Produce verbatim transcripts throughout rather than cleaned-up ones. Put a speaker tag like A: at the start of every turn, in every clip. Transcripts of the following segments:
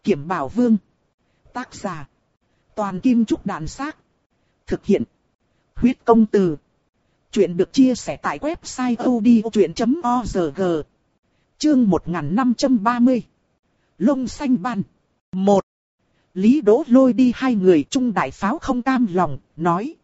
A: Kiểm Bảo Vương. Tác giả. Toàn Kim Trúc Đàn Xác. Thực hiện. Huyết Công Từ. Chuyện được chia sẻ tại website odchuyện chấm org. Chương một nghìn năm trăm ba mươi. Lông xanh ban. Một. Lý Đỗ lôi đi hai người. Trung đại pháo không cam lòng, nói.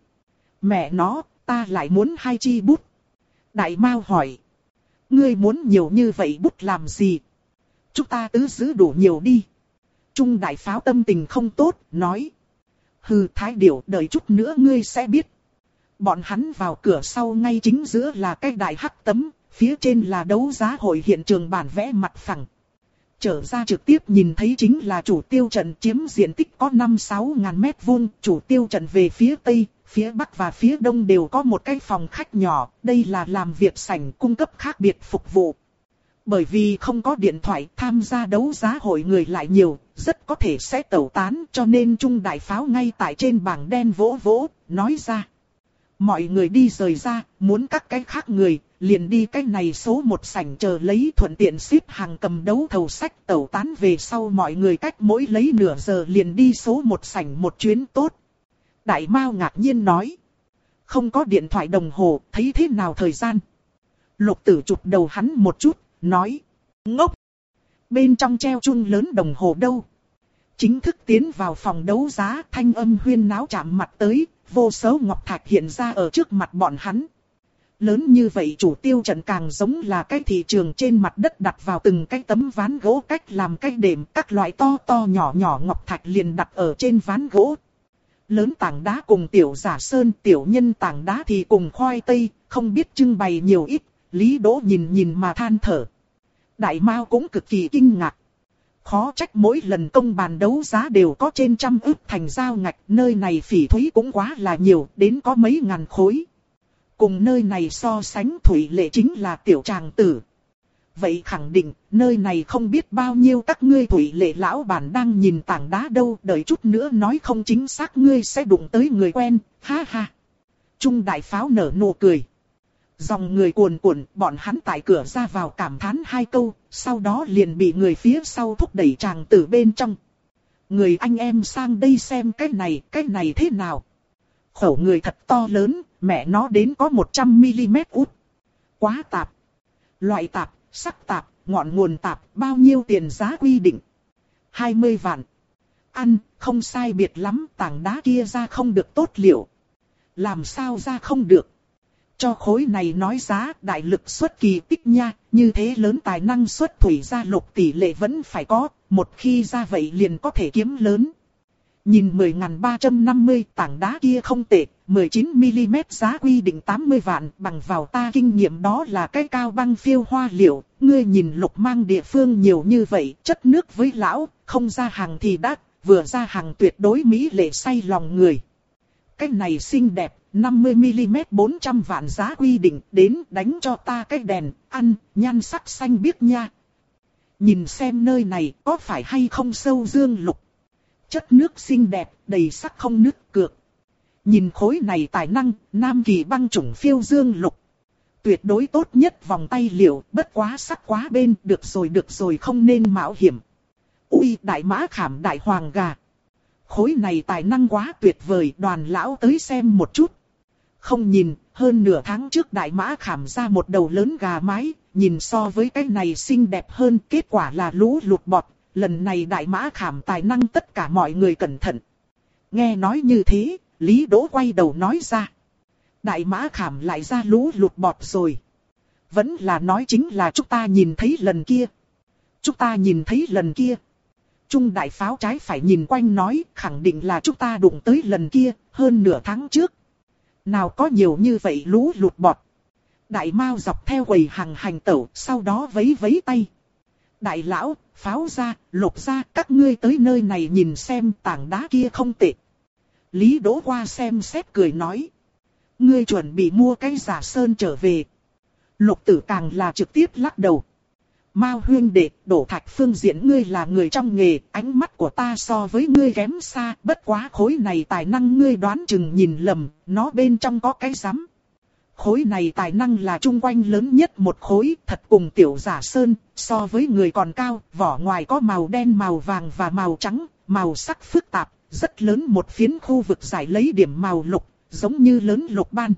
A: Mẹ nó, ta lại muốn hai chi bút. Đại Mao hỏi. Ngươi muốn nhiều như vậy bút làm gì? Chúng ta tứ giữ đủ nhiều đi. Trung đại pháo tâm tình không tốt, nói. Hừ, Thái Điểu, đợi chút nữa ngươi sẽ biết. Bọn hắn vào cửa sau, ngay chính giữa là cái đại hắc tấm, phía trên là đấu giá hội hiện trường bản vẽ mặt phẳng. Trở ra trực tiếp nhìn thấy chính là chủ tiêu trận, chiếm diện tích có năm sáu ngàn mét vuông. Chủ tiêu trận về phía tây, phía bắc và phía đông đều có một cái phòng khách nhỏ. Đây là làm việc sảnh cung cấp khác biệt phục vụ. Bởi vì không có điện thoại, tham gia đấu giá hội người lại nhiều, rất có thể sẽ tẩu tán, cho nên Trung đại pháo ngay tại trên bảng đen vỗ vỗ, nói ra. Mọi người đi rời ra, muốn các cái khác người, liền đi cái này số một sảnh chờ lấy, thuận tiện xếp hàng cầm đấu thầu sách. Tẩu tán về sau mọi người cách mỗi lấy nửa giờ liền đi số một sảnh một chuyến tốt. Đại Mao ngạc nhiên nói. Không có điện thoại đồng hồ, thấy thế nào thời gian? Lục Tử chụp đầu hắn một chút, nói. Ngốc! Bên trong treo chuông lớn đồng hồ đâu? Chính thức tiến vào phòng đấu giá, thanh âm huyên náo chạm mặt tới, vô số ngọc thạch hiện ra ở trước mặt bọn hắn. Lớn như vậy chủ tiêu trận càng giống là cái thị trường trên mặt đất đặt vào từng cái tấm ván gỗ cách làm cái đệm, các loại to to nhỏ nhỏ ngọc thạch liền đặt ở trên ván gỗ. Lớn tảng đá cùng tiểu giả sơn, tiểu nhân tảng đá thì cùng khoai tây, không biết trưng bày nhiều ít. Lý Đỗ nhìn nhìn mà than thở. Đại Mao cũng cực kỳ kinh ngạc. Khó trách mỗi lần công bàn đấu giá đều có trên trăm ức thành giao ngạch, nơi này phỉ thúy cũng quá là nhiều, đến có mấy ngàn khối. Cùng nơi này so sánh, Thủy Lệ chính là tiểu tràng tử. Vậy khẳng định, nơi này không biết bao nhiêu các ngươi Thủy Lệ lão bản đang nhìn tảng đá đâu, đợi chút nữa nói không chính xác ngươi sẽ đụng tới người quen, ha ha. Trung đại pháo nở nụ cười. Dòng người cuồn cuộn, bọn hắn tại cửa ra vào cảm thán hai câu, sau đó liền bị người phía sau thúc đẩy tràng tử bên trong. Người anh em sang đây xem cái này, cái này thế nào? Khẩu người thật to lớn, mẹ nó đến có một trăm mi-li-mét út. Quá tạp. Loại tạp, sắc tạp, ngọn nguồn tạp, bao nhiêu tiền giá quy định? hai mươi vạn. Ăn, không sai biệt lắm, tảng đá kia ra không được tốt liệu. Làm sao ra không được? Cho khối này nói giá, đại lực xuất kỳ tích nha, như thế lớn tài năng xuất thủy ra Lục tỷ lệ vẫn phải có, một khi ra vậy liền có thể kiếm lớn. Nhìn mười nghìn ba trăm năm mươi, tảng đá kia không tệ, mười chín mi-li-mét giá quy định tám mươi vạn, bằng vào ta kinh nghiệm đó là cái cao băng phiêu hoa liệu. Ngươi nhìn Lục mang địa phương nhiều như vậy, chất nước với lão, không ra hàng thì đắt, vừa ra hàng tuyệt đối mỹ lệ say lòng người. Cái này xinh đẹp, năm mươi mi-li-mét bốn trăm vạn giá quy định, đến đánh cho ta cái đèn, ăn, nhan sắc xanh biếc nha. Nhìn xem nơi này có phải hay không sâu dương lục. Chất nước xinh đẹp, đầy sắc không nứt cược. Nhìn khối này tài năng, Nam Kỳ băng chủng phiêu dương lục. Tuyệt đối tốt nhất vòng tay liệu, bất quá sắc quá bên, được rồi được rồi không nên mạo hiểm. Ui, đại mã khảm đại hoàng gà. Khối này tài năng quá tuyệt vời, Đoàn lão tới xem một chút. Không nhìn, hơn nửa tháng trước đại mã khảm ra một đầu lớn gà mái, nhìn so với cái này xinh đẹp hơn, kết quả là lũ lụt bọt. Lần này đại mã khảm tài năng tất cả mọi người cẩn thận. Nghe nói như thế, Lý Đỗ quay đầu nói ra. Đại mã khảm lại ra lũ lụt bọt rồi. Vẫn là nói chính là chúng ta nhìn thấy lần kia. Chúng ta nhìn thấy lần kia. Trung đại pháo trái phải nhìn quanh nói, khẳng định là chúng ta đụng tới lần kia, hơn nửa tháng trước. Nào có nhiều như vậy lũ lụt bọt. Đại Mao dọc theo quầy hàng hành tẩu, sau đó vấy vấy tay. Đại lão, pháo ra, Lục ra, các ngươi tới nơi này nhìn xem tảng đá kia không tệ. Lý Đỗ qua xem xét cười nói. Ngươi chuẩn bị mua cái giả sơn trở về. Lục Tử càng là trực tiếp lắc đầu. Mao huyên đệ, đổ thạch phương diện ngươi là người trong nghề, ánh mắt của ta so với ngươi kém xa, bất quá khối này tài năng ngươi đoán chừng nhìn lầm, nó bên trong có cái rắm. khối này tài năng là chung quanh lớn nhất một khối, thật cùng tiểu giả sơn, so với người còn cao, vỏ ngoài có màu đen, màu vàng và màu trắng, màu sắc phức tạp, rất lớn một phiến khu vực giải lấy điểm màu lục, giống như lớn lục ban.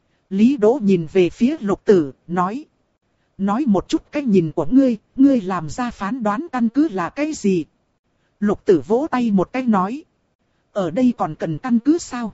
A: Lý Đỗ nhìn về phía Lục Tử, nói. Nói một chút cái nhìn của ngươi, ngươi làm ra phán đoán căn cứ là cái gì? Lục Tử vỗ tay một cái nói. Ở đây còn cần căn cứ sao?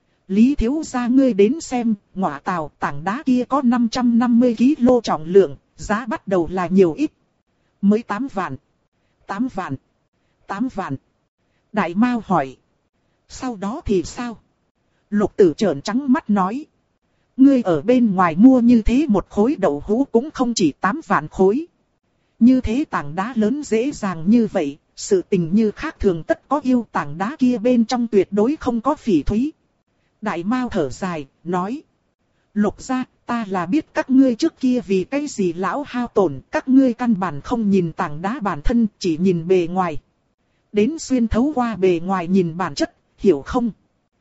A: Lý thiếu gia ngươi đến xem, ngọa tàu tảng đá kia có năm trăm năm mươi ki lô trọng lượng, giá bắt đầu là nhiều ít. Mới tám vạn. tám vạn. tám vạn. Đại Mao hỏi. Sau đó thì sao? Lục Tử trợn trắng mắt nói. Ngươi ở bên ngoài mua như thế một khối đậu hũ cũng không chỉ tám vạn khối. Như thế tảng đá lớn dễ dàng như vậy, sự tình như khác thường tất có yêu, tảng đá kia bên trong tuyệt đối không có phỉ thúy. Đại Mao thở dài, nói. Lục gia, ta là biết các ngươi trước kia vì cái gì lão hao tổn, các ngươi căn bản không nhìn tảng đá bản thân, chỉ nhìn bề ngoài. Đến xuyên thấu qua bề ngoài nhìn bản chất, hiểu không?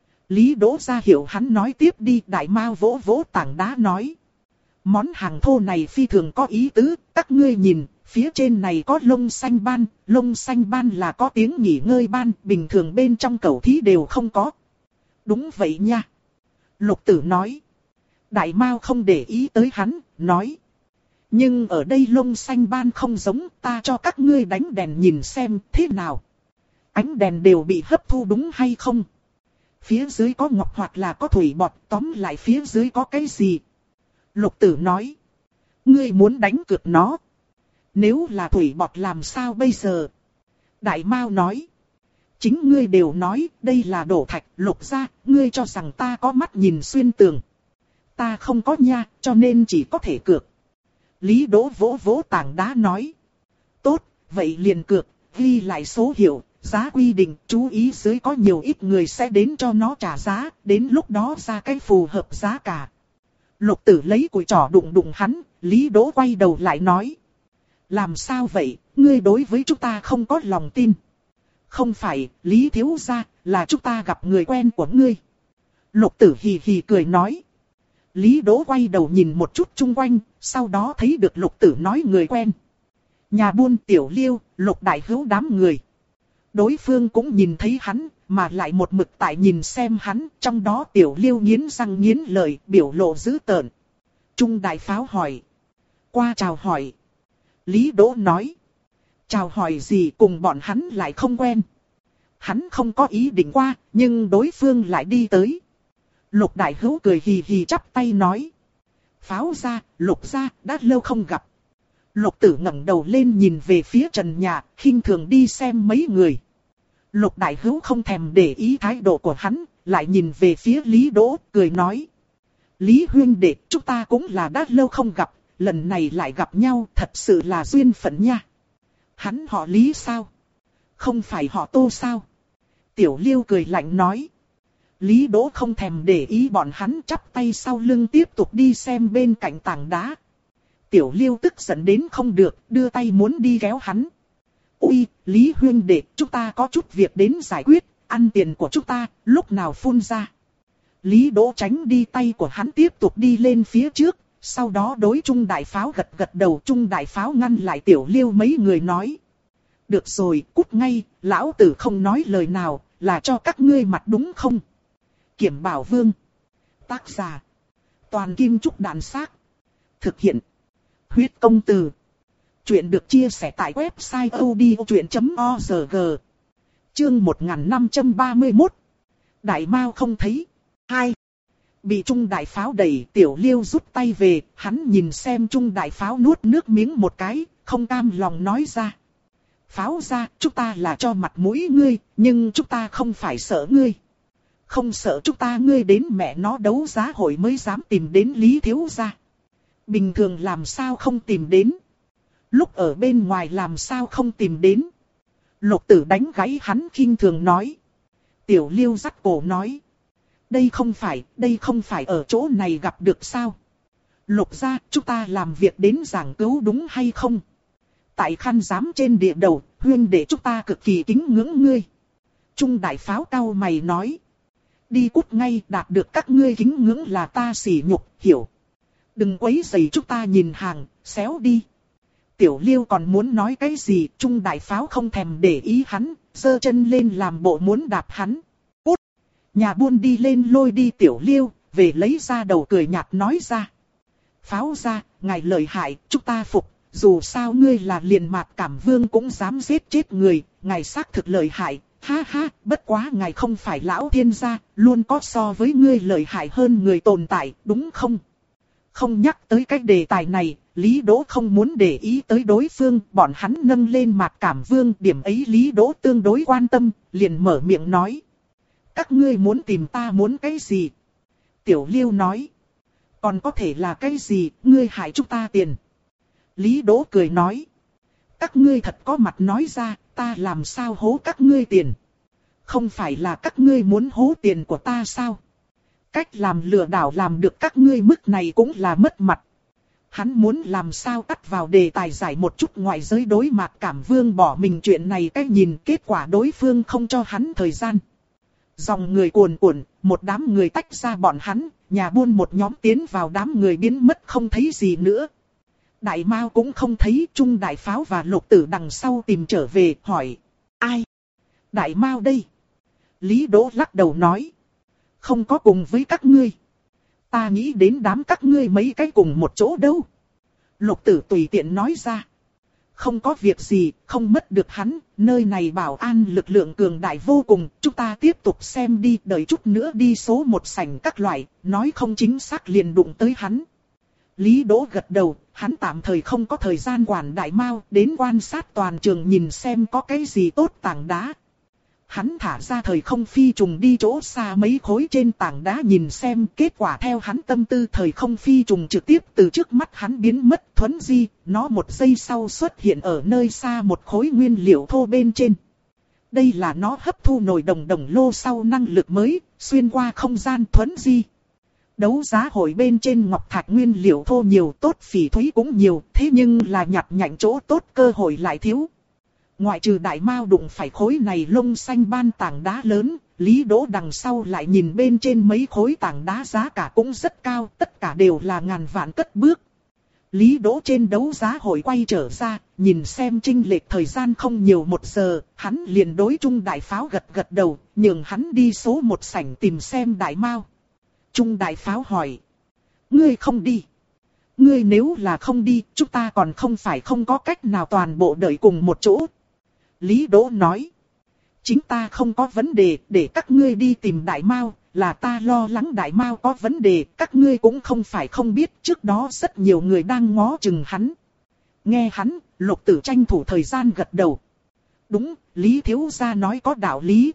A: Lý Đỗ ra hiểu hắn nói tiếp đi. Đại Mao vỗ vỗ tảng đá nói. Món hàng thô này phi thường có ý tứ, các ngươi nhìn, phía trên này có lông xanh ban, lông xanh ban là có tiếng nghỉ ngơi ban, bình thường bên trong cẩu thí đều không có. Đúng vậy nha. Lục Tử nói. Đại Mao không để ý tới hắn, nói. Nhưng ở đây lông xanh ban không giống, ta cho các ngươi đánh đèn nhìn xem thế nào. Ánh đèn đều bị hấp thu đúng hay không? Phía dưới có ngọc hoặc là có thủy bọt, tóm lại phía dưới có cái gì? Lục Tử nói. Ngươi muốn đánh cược nó. Nếu là thủy bọt làm sao bây giờ? Đại Mao nói. Chính ngươi đều nói, đây là đổ thạch. Lục gia, ngươi cho rằng ta có mắt nhìn xuyên tường. Ta không có nha, cho nên chỉ có thể cược. Lý Đỗ vỗ vỗ tảng đá nói. Tốt, vậy liền cược, ghi lại số hiệu, giá quy định, chú ý dưới có nhiều ít người sẽ đến cho nó trả giá, đến lúc đó ra cái phù hợp giá cả. Lục Tử lấy cùi trỏ đụng đụng hắn, Lý Đỗ quay đầu lại nói. Làm sao vậy, ngươi đối với chúng ta không có lòng tin. Không phải, Lý thiếu gia, là chúng ta gặp người quen của ngươi. Lục Tử hì hì cười nói. Lý Đỗ quay đầu nhìn một chút chung quanh, sau đó thấy được Lục Tử nói người quen. Nhà buôn Tiểu Liêu, Lục Đại Hữu đám người. Đối phương cũng nhìn thấy hắn, mà lại một mực tại nhìn xem hắn, trong đó Tiểu Liêu nghiến răng nghiến lợi, biểu lộ dữ tợn. Trung Đại Pháo hỏi. Qua chào hỏi. Lý Đỗ nói. Chào hỏi gì cùng bọn hắn lại không quen. Hắn không có ý định qua, nhưng đối phương lại đi tới. Lục Đại Hữu cười hì hì chắp tay nói. Pháo gia, Lục gia, đã lâu không gặp. Lục Tử ngẩng đầu lên nhìn về phía trần nhà, khinh thường đi xem mấy người. Lục Đại Hữu không thèm để ý thái độ của hắn, lại nhìn về phía Lý Đỗ, cười nói. Lý huynh đệ, chúng ta cũng là đã lâu không gặp, lần này lại gặp nhau, thật sự là duyên phận nha. Hắn họ Lý sao? Không phải họ Tô sao? Tiểu Liêu cười lạnh nói. Lý Đỗ không thèm để ý bọn hắn, chắp tay sau lưng tiếp tục đi xem bên cạnh tảng đá. Tiểu Liêu tức giận đến không được, đưa tay muốn đi kéo hắn. Ui, Lý huynh đệ, chúng ta có chút việc đến giải quyết, ăn tiền của chúng ta, lúc nào phun ra. Lý Đỗ tránh đi tay của hắn, tiếp tục đi lên phía trước, sau đó đối Trung Đại Pháo gật gật đầu. Trung Đại Pháo ngăn lại Tiểu Liêu mấy người nói. Được rồi, cút ngay, lão tử không nói lời nào, là cho các ngươi mặt đúng không? Kiểm Bảo Vương. Tác giả. Toàn Kim Trúc Đàn Xác. Thực hiện. Huyết Công Từ. Chuyện được chia sẻ tại website odchuyện chấm org. Chương một nghìn năm trăm ba mươi mốt. Đại Mao không thấy. Hai. Bị Trung Đại Pháo đẩy, Tiểu Liêu rút tay về, hắn nhìn xem Trung Đại Pháo nuốt nước miếng một cái, không cam lòng nói ra. Pháo ra, chúng ta là cho mặt mũi ngươi, nhưng chúng ta không phải sợ ngươi. Không sợ chúng ta ngươi đến mẹ nó đấu giá hội mới dám tìm đến Lý thiếu gia. Bình thường làm sao không tìm đến. Lúc ở bên ngoài làm sao không tìm đến. Lục Tử đánh gáy hắn khinh thường nói. Tiểu Liêu dắt cổ nói. Đây không phải, đây không phải ở chỗ này gặp được sao. Lục gia, chúng ta làm việc đến giảng cứu đúng hay không? Tại khăn giám trên địa đầu, huynh đệ chúng ta cực kỳ kính ngưỡng ngươi. Trung Đại Pháo cau mày nói. Đi cút ngay, đạt được các ngươi kính ngưỡng là ta sỉ nhục, hiểu. Đừng quấy rầy chúng ta nhìn hàng, xéo đi. Tiểu Liêu còn muốn nói cái gì, Trung đại pháo không thèm để ý hắn, giơ chân lên làm bộ muốn đạp hắn. Cút! Nhà buôn đi lên lôi đi Tiểu Liêu, về lấy ra đầu cười nhạt nói ra. Pháo ra, ngài lợi hại, chúng ta phục, dù sao ngươi là liền mạc cảm vương cũng dám giết chết người, ngài xác thực lợi hại, ha ha, bất quá ngài không phải lão thiên gia, luôn có so với ngươi lợi hại hơn người tồn tại, đúng không? Không nhắc tới cái đề tài này, Lý Đỗ không muốn để ý tới đối phương, bọn hắn nâng lên mạc cảm vương, điểm ấy Lý Đỗ tương đối quan tâm, liền mở miệng nói. Các ngươi muốn tìm ta muốn cái gì? Tiểu Liêu nói. Còn có thể là cái gì, ngươi hại chúng ta tiền. Lý Đỗ cười nói. Các ngươi thật có mặt nói ra, ta làm sao hố các ngươi tiền. Không phải là các ngươi muốn hố tiền của ta sao? Cách làm lừa đảo làm được các ngươi mức này cũng là mất mặt. Hắn muốn làm sao cắt vào đề tài giải một chút ngoại giới đối mạc cảm vương bỏ mình chuyện này cách nhìn kết quả đối phương không cho hắn thời gian. Dòng người cuồn cuộn, một đám người tách ra bọn hắn, nhà buôn một nhóm tiến vào đám người biến mất không thấy gì nữa. Đại Mao cũng không thấy, Trung đại pháo và Lục Tử đằng sau tìm trở về, hỏi. Ai? Đại Mao đây? Lý Đỗ lắc đầu nói. Không có cùng với các ngươi. Ta nghĩ đến đám các ngươi mấy cái cùng một chỗ đâu. Lục Tử tùy tiện nói ra. Không có việc gì, không mất được hắn, nơi này bảo an lực lượng cường đại vô cùng, chúng ta tiếp tục xem đi, đợi chút nữa đi số một sảnh các loại, nói không chính xác liền đụng tới hắn. Lý Đỗ gật đầu, hắn tạm thời không có thời gian quản Đại Mao, đến quan sát toàn trường nhìn xem có cái gì tốt tảng đá. Hắn thả ra thời không phi trùng đi chỗ xa mấy khối trên tảng đá nhìn xem, kết quả theo hắn tâm tư thời không phi trùng trực tiếp từ trước mắt hắn biến mất thuấn di, nó một giây sau xuất hiện ở nơi xa một khối nguyên liệu thô bên trên. Đây là nó hấp thu nồi đồng đồng lô sau năng lực mới, xuyên qua không gian thuấn di. Đấu giá hội bên trên ngọc thạch nguyên liệu thô nhiều, tốt phỉ thúy cũng nhiều, thế nhưng là nhặt nhạnh chỗ tốt cơ hội lại thiếu. Ngoại trừ Đại Mao đụng phải khối này lông xanh ban tảng đá lớn, Lý Đỗ đằng sau lại nhìn bên trên mấy khối tảng đá giá cả cũng rất cao, tất cả đều là ngàn vạn cất bước. Lý Đỗ trên đấu giá hội quay trở ra, nhìn xem chênh lệch thời gian không nhiều một giờ, hắn liền đối Trung đại pháo gật gật đầu, nhường hắn đi số một sảnh tìm xem Đại Mao. Trung đại pháo hỏi. Ngươi không đi. Ngươi nếu là không đi, chúng ta còn không phải không có cách nào toàn bộ đợi cùng một chỗ. Lý Đỗ nói. Chính ta không có vấn đề, để các ngươi đi tìm Đại Mao, là ta lo lắng Đại Mao có vấn đề, các ngươi cũng không phải không biết, trước đó rất nhiều người đang ngó chừng hắn. Nghe hắn, Lục Tử tranh thủ thời gian gật đầu. Đúng, Lý thiếu gia nói có đạo lý.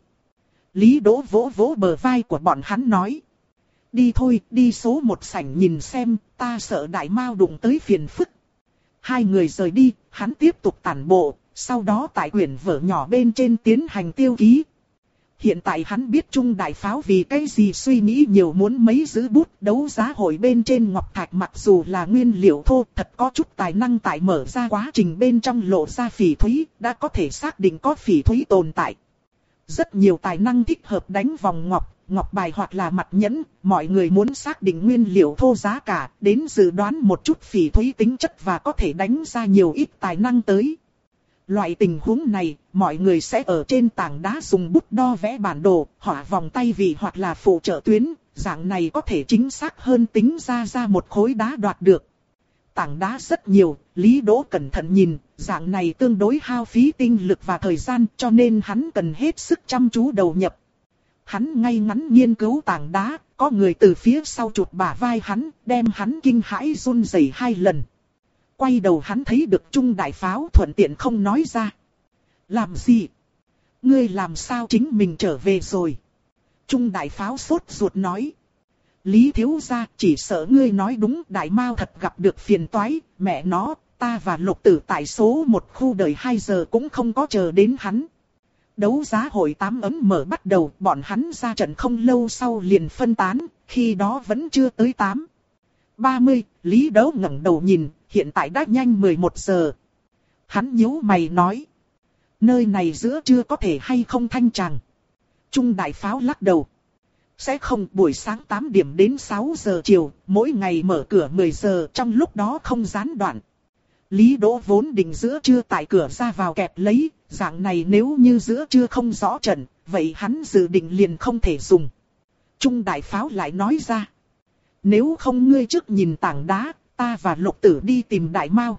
A: Lý Đỗ vỗ vỗ bờ vai của bọn hắn nói. Đi thôi, đi số một sảnh nhìn xem, ta sợ Đại Mao đụng tới phiền phức. Hai người rời đi, hắn tiếp tục tản bộ, sau đó tại quyển vở nhỏ bên trên tiến hành tiêu ký. Hiện tại hắn biết Trung đại pháo vì cái gì suy nghĩ nhiều muốn mấy giữ bút đấu giá hội bên trên ngọc thạch mặc dù là nguyên liệu thô thật có chút tài năng tại mở ra quá trình bên trong lộ ra phỉ thúy, đã có thể xác định có phỉ thúy tồn tại. Rất nhiều tài năng thích hợp đánh vòng ngọc, ngọc bài hoặc là mặt nhẫn, mọi người muốn xác định nguyên liệu thô giá cả, đến dự đoán một chút phỉ thúy tính chất và có thể đánh ra nhiều ít tài năng tới. Loại tình huống này, mọi người sẽ ở trên tảng đá dùng bút đo vẽ bản đồ, họa vòng tay vị hoặc là phụ trợ tuyến, dạng này có thể chính xác hơn tính ra ra một khối đá đoạt được. Tảng đá rất nhiều, Lý Đỗ cẩn thận nhìn, dạng này tương đối hao phí tinh lực và thời gian cho nên hắn cần hết sức chăm chú đầu nhập. Hắn ngay ngắn nghiên cứu tảng đá, có người từ phía sau chụp bả vai hắn, đem hắn kinh hãi run rẩy hai lần. Quay đầu hắn thấy được Trung đại pháo thuận tiện không nói ra. Làm gì? Ngươi làm sao chính mình trở về rồi? Trung đại pháo sốt ruột nói. Lý thiếu gia chỉ sợ ngươi nói đúng, Đại Mao thật gặp được phiền toái, mẹ nó, ta và Lục Tử tại số một khu đợi hai giờ cũng không có chờ đến hắn. Đấu giá hội tám ấm mở bắt đầu, bọn hắn ra trận không lâu sau liền phân tán, khi đó vẫn chưa tới tám. ba mươi, Lý Đỗ ngẩng đầu nhìn, hiện tại đã nhanh mười một giờ. Hắn nhíu mày nói. Nơi này giữa trưa có thể hay không thanh tràng. Trung đại pháo lắc đầu. Sẽ không, buổi sáng tám điểm đến sáu giờ chiều, mỗi ngày mở cửa mười giờ, trong lúc đó không gián đoạn. Lý Đỗ vốn định giữa trưa tại cửa ra vào kẹp lấy, dạng này nếu như giữa trưa không rõ trận, vậy hắn dự định liền không thể dùng. Trung đại pháo lại nói ra. Nếu không ngươi trước nhìn tảng đá, ta và Lục Tử đi tìm Đại Mao.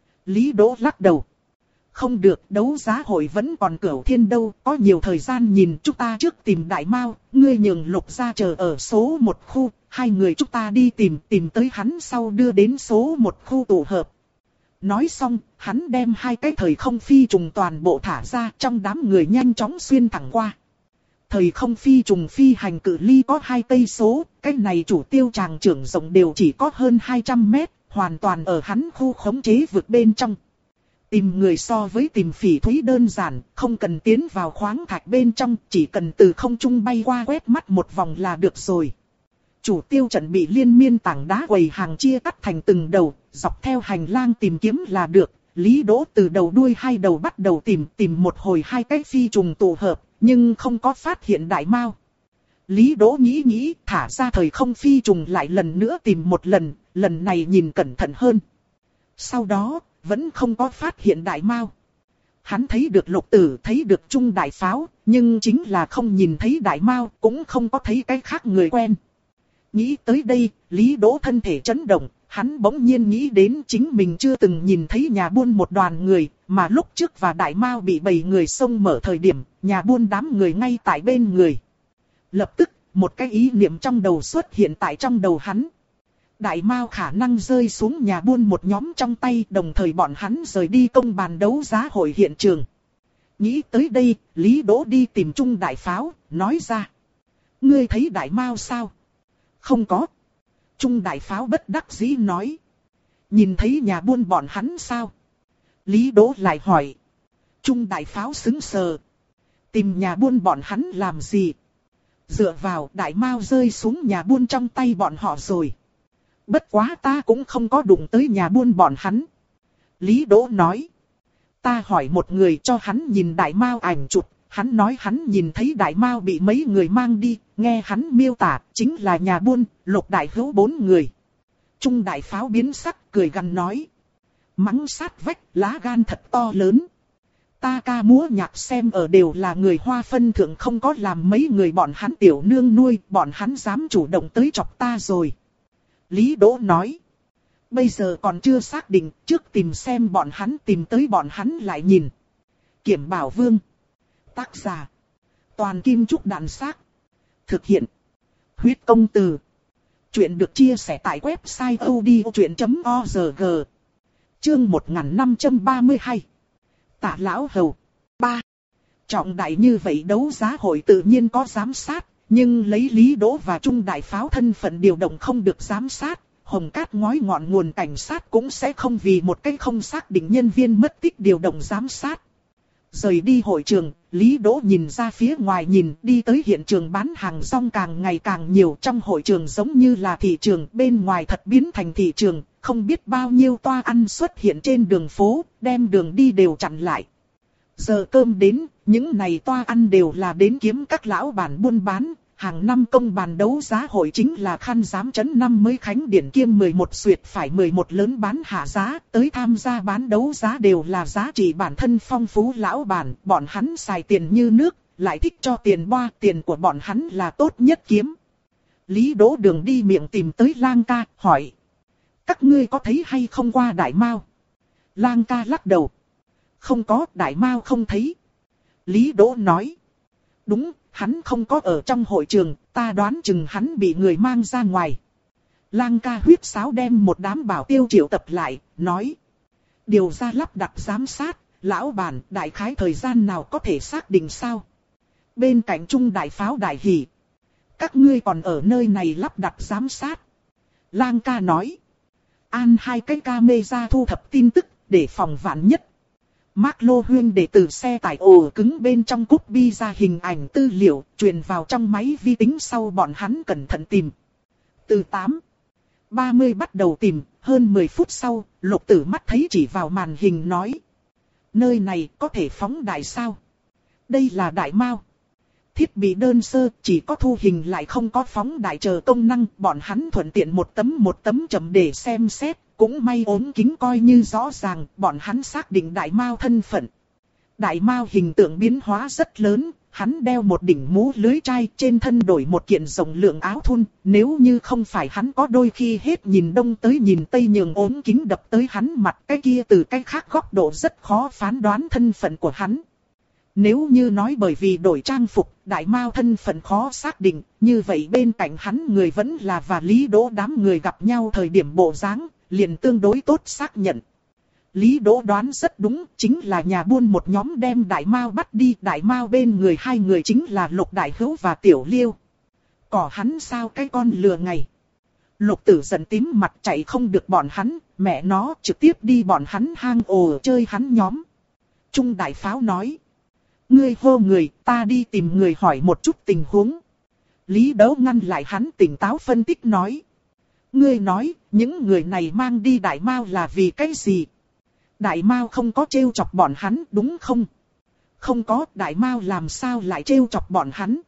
A: Lý Đỗ lắc đầu. Không được, đấu giá hội vẫn còn Cửu Thiên đâu, có nhiều thời gian nhìn, chúng ta trước tìm Đại Mao, ngươi nhường Lục gia chờ ở số một khu, hai người chúng ta đi tìm, tìm tới hắn sau đưa đến số một khu tụ hợp. Nói xong, hắn đem hai cái thời không phi trùng toàn bộ thả ra, trong đám người nhanh chóng xuyên thẳng qua. Thời không phi trùng phi hành cự ly có hai cây số, cái này chủ tiêu tràng trưởng rộng đều chỉ có hơn hai trăm mét, hoàn toàn ở hắn khu khống chế vực bên trong. Tìm người so với tìm phỉ thúy đơn giản, không cần tiến vào khoáng thạch bên trong, chỉ cần từ không trung bay qua quét mắt một vòng là được rồi. Chủ tiêu trận bị liên miên tảng đá quầy hàng chia cắt thành từng đầu, dọc theo hành lang tìm kiếm là được. Lý Đỗ từ đầu đuôi hai đầu bắt đầu tìm, tìm một hồi hai cái phi trùng tụ hợp, nhưng không có phát hiện Đại Mao. Lý Đỗ nghĩ nghĩ, thả ra thời không phi trùng lại lần nữa tìm một lần, lần này nhìn cẩn thận hơn. Sau đó, vẫn không có phát hiện Đại Mao. Hắn thấy được Lục Tử, thấy được Trung đại pháo, nhưng chính là không nhìn thấy Đại Mao, cũng không có thấy cái khác người quen. Nghĩ tới đây, Lý Đỗ thân thể chấn động, hắn bỗng nhiên nghĩ đến chính mình chưa từng nhìn thấy nhà buôn một đoàn người, mà lúc trước và Đại Mao bị bầy người xông mở thời điểm, nhà buôn đám người ngay tại bên người. Lập tức, một cái ý niệm trong đầu xuất hiện tại trong đầu hắn. Đại Mao khả năng rơi xuống nhà buôn một nhóm trong tay, đồng thời bọn hắn rời đi công bàn đấu giá hội hiện trường. Nghĩ tới đây, Lý Đỗ đi tìm Trung đại pháo, nói ra. Ngươi thấy Đại Mao sao? Không có. Trung đại pháo bất đắc dĩ nói. Nhìn thấy nhà buôn bọn hắn sao? Lý Đỗ lại hỏi. Trung đại pháo sững sờ. Tìm nhà buôn bọn hắn làm gì? Dựa vào Đại Mao rơi xuống nhà buôn trong tay bọn họ rồi. Bất quá ta cũng không có đụng tới nhà buôn bọn hắn. Lý Đỗ nói. Ta hỏi một người cho hắn nhìn Đại Mao ảnh chụp. Hắn nói hắn nhìn thấy Đại Mao bị mấy người mang đi, nghe hắn miêu tả chính là nhà buôn, Lục đại hữu bốn người. Trung đại pháo biến sắc cười gằn nói. Mắng sát vách, lá gan thật to lớn. Ta ca múa nhạc xem ở đều là người Hoa phân thượng, không có làm mấy người bọn hắn tiểu nương nuôi, bọn hắn dám chủ động tới chọc ta rồi. Lý Đỗ nói. Bây giờ còn chưa xác định, trước tìm xem bọn hắn, tìm tới bọn hắn lại nhìn. Kiểm Bảo Vương. Tác giả. Toàn Kim Trúc Đạn Xác. Thực hiện. Huyết Công Từ. Chuyện được chia sẻ tại website odchuyện chấm org. Chương một nghìn năm trăm ba mươi hai. Tạ Lão Hầu. ba. Trọng đại như vậy đấu giá hội tự nhiên có giám sát, nhưng lấy Lý Đỗ và Trung đại pháo thân phận điều động không được giám sát. Hồng Cát ngói ngọn nguồn cảnh sát cũng sẽ không vì một cái không xác định nhân viên mất tích điều động giám sát. Rời đi hội trường, Lý Đỗ nhìn ra phía ngoài nhìn, đi tới hiện trường bán hàng rong càng ngày càng nhiều, trong hội trường giống như là thị trường, bên ngoài thật biến thành thị trường, không biết bao nhiêu toa ăn xuất hiện trên đường phố, đem đường đi đều chặn lại. Giờ cơm đến, những này toa ăn đều là đến kiếm các lão bản buôn bán. Hàng năm công bàn đấu giá hội chính là khăn giám chấn năm mới khánh điển kiêm mười một xuyệt phải mười một lớn bán hạ giá, tới tham gia bán đấu giá đều là giá trị bản thân phong phú lão bản, bọn hắn xài tiền như nước, lại thích cho tiền boa, tiền của bọn hắn là tốt nhất kiếm. Lý Đỗ đường đi miệng tìm tới Lang ca, hỏi. Các ngươi có thấy hay không qua Đại Mao? Lang ca lắc đầu. Không có, Đại Mao không thấy. Lý Đỗ nói. Đúng. Hắn không có ở trong hội trường, ta đoán chừng hắn bị người mang ra ngoài. Lang ca huyết sáo đem một đám bảo tiêu triệu tập lại, nói. Điều ra lắp đặt giám sát, lão bản, đại khái thời gian nào có thể xác định sao? Bên cạnh Trung đại pháo đại hỉ. Các ngươi còn ở nơi này lắp đặt giám sát. Lang ca nói. An hai cái camera thu thập tin tức, để phòng vạn nhất. Mark Lô Huyên để từ xe tải ổ cứng bên trong cúp bi ra hình ảnh tư liệu, truyền vào trong máy vi tính sau bọn hắn cẩn thận tìm. Từ tám ba mươi bắt đầu tìm, hơn mười phút sau, Lục Tử mắt thấy chỉ vào màn hình nói. Nơi này có thể phóng đại sao? Đây là Đại Mao. thiết bị đơn sơ, chỉ có thu hình lại không có phóng đại chờ công năng, bọn hắn thuận tiện một tấm một tấm chậm để xem xét, cũng may ốm kính coi như rõ ràng, bọn hắn xác định Đại Mao thân phận. Đại Mao hình tượng biến hóa rất lớn, hắn đeo một đỉnh mũ lưới trai, trên thân đổi một kiện rộng lượng áo thun, nếu như không phải hắn có đôi khi hết nhìn đông tới nhìn tây nhường ốm kính đập tới hắn mặt, cái kia từ cái khác góc độ rất khó phán đoán thân phận của hắn. Nếu như nói bởi vì đổi trang phục, Đại Mao thân phận khó xác định, như vậy bên cạnh hắn người vẫn là và Lý Đỗ đám người gặp nhau thời điểm bộ dáng, liền tương đối tốt xác nhận. Lý Đỗ đoán rất đúng, chính là nhà buôn một nhóm đem Đại Mao bắt đi, Đại Mao bên người hai người chính là Lục Đại Hữu và Tiểu Liêu. Cỏ hắn sao cái con lừa ngày. Lục Tử giận tím mặt chạy không được bọn hắn, mẹ nó trực tiếp đi bọn hắn hang ổ chơi hắn nhóm. Trung Đại Pháo nói. Ngươi hô người, ta đi tìm người hỏi một chút tình huống. Lý Đỗ ngăn lại hắn tỉnh táo phân tích nói. Ngươi nói, những người này mang đi Đại Mao là vì cái gì? Đại Mao không có trêu chọc bọn hắn, đúng không? Không có, Đại Mao làm sao lại trêu chọc bọn hắn?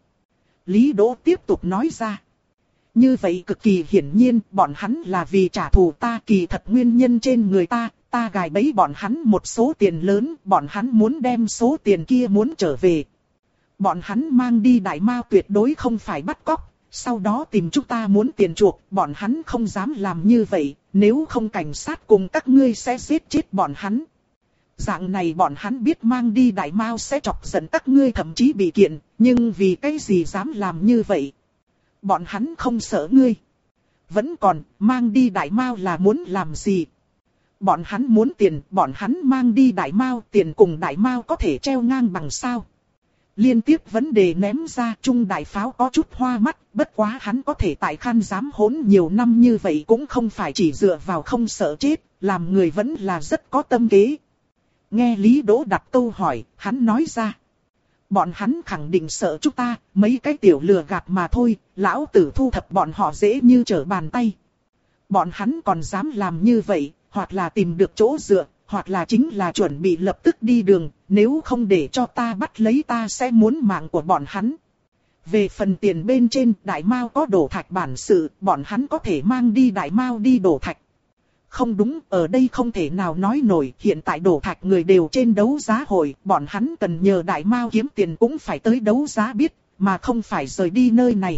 A: Lý Đỗ tiếp tục nói ra. Như vậy cực kỳ hiển nhiên, bọn hắn là vì trả thù ta, kỳ thật nguyên nhân trên người ta, ta gài bẫy bọn hắn một số tiền lớn, bọn hắn muốn đem số tiền kia muốn trở về. Bọn hắn mang đi Đại Mao tuyệt đối không phải bắt cóc, sau đó tìm chúng ta muốn tiền chuộc, bọn hắn không dám làm như vậy, nếu không cảnh sát cùng các ngươi sẽ giết chết bọn hắn. Dạng này bọn hắn biết mang đi Đại Mao sẽ chọc giận các ngươi thậm chí bị kiện, nhưng vì cái gì dám làm như vậy? Bọn hắn không sợ ngươi. Vẫn còn, mang đi Đại Mao là muốn làm gì? Bọn hắn muốn tiền, bọn hắn mang đi Đại Mao, tiền cùng Đại Mao có thể treo ngang bằng sao? Liên tiếp vấn đề ném ra, Trung Đại Pháo có chút hoa mắt, bất quá hắn có thể tại Khan dám hỗn nhiều năm như vậy cũng không phải chỉ dựa vào không sợ chết, làm người vẫn là rất có tâm kế. Nghe Lý Đỗ đặt câu hỏi, hắn nói ra. Bọn hắn khẳng định sợ chúng ta, mấy cái tiểu lừa gạt mà thôi, lão tử thu thập bọn họ dễ như trở bàn tay. Bọn hắn còn dám làm như vậy, hoặc là tìm được chỗ dựa, hoặc là chính là chuẩn bị lập tức đi đường, nếu không để cho ta bắt lấy ta sẽ muốn mạng của bọn hắn. Về phần tiền bên trên, Đại Mao có đổ thạch bản sự, bọn hắn có thể mang đi Đại Mao đi đổ thạch. Không đúng, ở đây không thể nào nói nổi, hiện tại đổ thạch người đều trên đấu giá hội, bọn hắn cần nhờ Đại Mao kiếm tiền cũng phải tới đấu giá biết, mà không phải rời đi nơi này.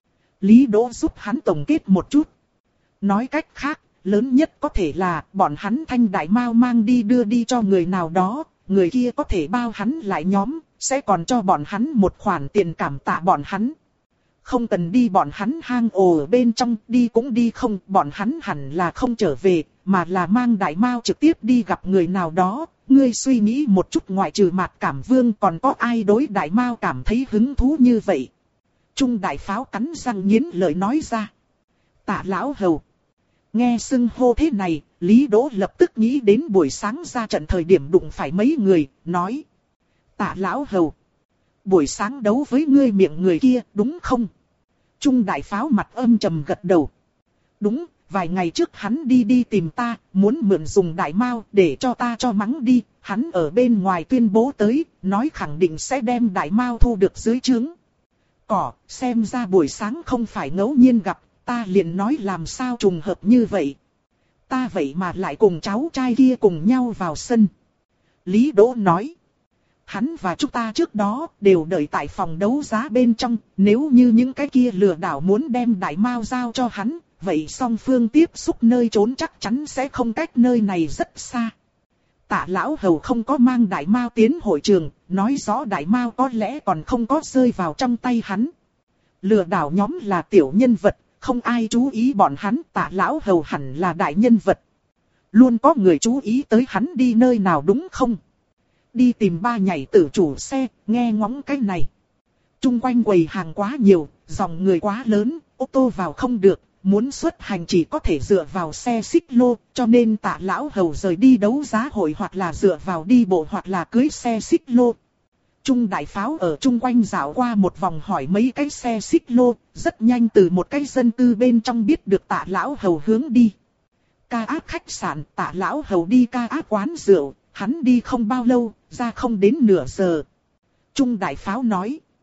A: Lý Đỗ giúp hắn tổng kết một chút. Nói cách khác, lớn nhất có thể là bọn hắn thanh Đại Mao mang đi đưa đi cho người nào đó, người kia có thể bao hắn lại nhóm, sẽ còn cho bọn hắn một khoản tiền cảm tạ bọn hắn. Không cần đi bọn hắn hang ổ ở bên trong, đi cũng đi không, bọn hắn hẳn là không trở về, mà là mang Đại Mao trực tiếp đi gặp người nào đó. Ngươi suy nghĩ một chút, ngoại trừ Mạc Cảm Vương còn có ai đối Đại Mao cảm thấy hứng thú như vậy? Trung Đại Pháo cắn răng nghiến lợi nói ra. Tạ lão hầu. Nghe xưng hô thế này, Lý Đỗ lập tức nghĩ đến buổi sáng ra trận thời điểm đụng phải mấy người, nói. Tạ lão hầu. Buổi sáng đấu với ngươi miệng người kia, đúng không? Trung Đại Pháo mặt âm trầm gật đầu. Đúng, vài ngày trước hắn đi đi tìm ta, muốn mượn dùng Đại Mao để cho ta cho mắng đi. Hắn ở bên ngoài tuyên bố tới, nói khẳng định sẽ đem Đại Mao thu được dưới trướng. Cỏ, xem ra buổi sáng không phải ngẫu nhiên gặp, ta liền nói làm sao trùng hợp như vậy. Ta vậy mà lại cùng cháu trai kia cùng nhau vào sân. Lý Đỗ nói. Hắn và chúng ta trước đó đều đợi tại phòng đấu giá bên trong, nếu như những cái kia lừa đảo muốn đem Đại Mao giao cho hắn, vậy song phương tiếp xúc nơi trốn chắc chắn sẽ không cách nơi này rất xa. Tạ lão hầu không có mang Đại Mao tiến hội trường, nói rõ Đại Mao có lẽ còn không có rơi vào trong tay hắn. Lừa đảo nhóm là tiểu nhân vật, không ai chú ý bọn hắn, Tạ lão hầu hẳn là đại nhân vật. Luôn có người chú ý tới hắn đi nơi nào đúng không? Đi tìm ba nhảy tử chủ xe, nghe ngóng cái này. Trung quanh quầy hàng quá nhiều, dòng người quá lớn, ô tô vào không được, muốn xuất hành chỉ có thể dựa vào xe xích lô, cho nên Tạ lão hầu rời đi đấu giá hội hoặc là dựa vào đi bộ hoặc là cưới xe xích lô. Trung Đại Pháo ở chung quanh dạo qua một vòng hỏi mấy cái xe xích lô, rất nhanh từ một cái dân cư bên trong biết được Tạ lão hầu hướng đi. Ca áp khách sạn, Tạ lão hầu đi ca áp quán rượu, hắn đi không bao lâu, ra không đến nửa giờ. Trung Đại Pháo nói.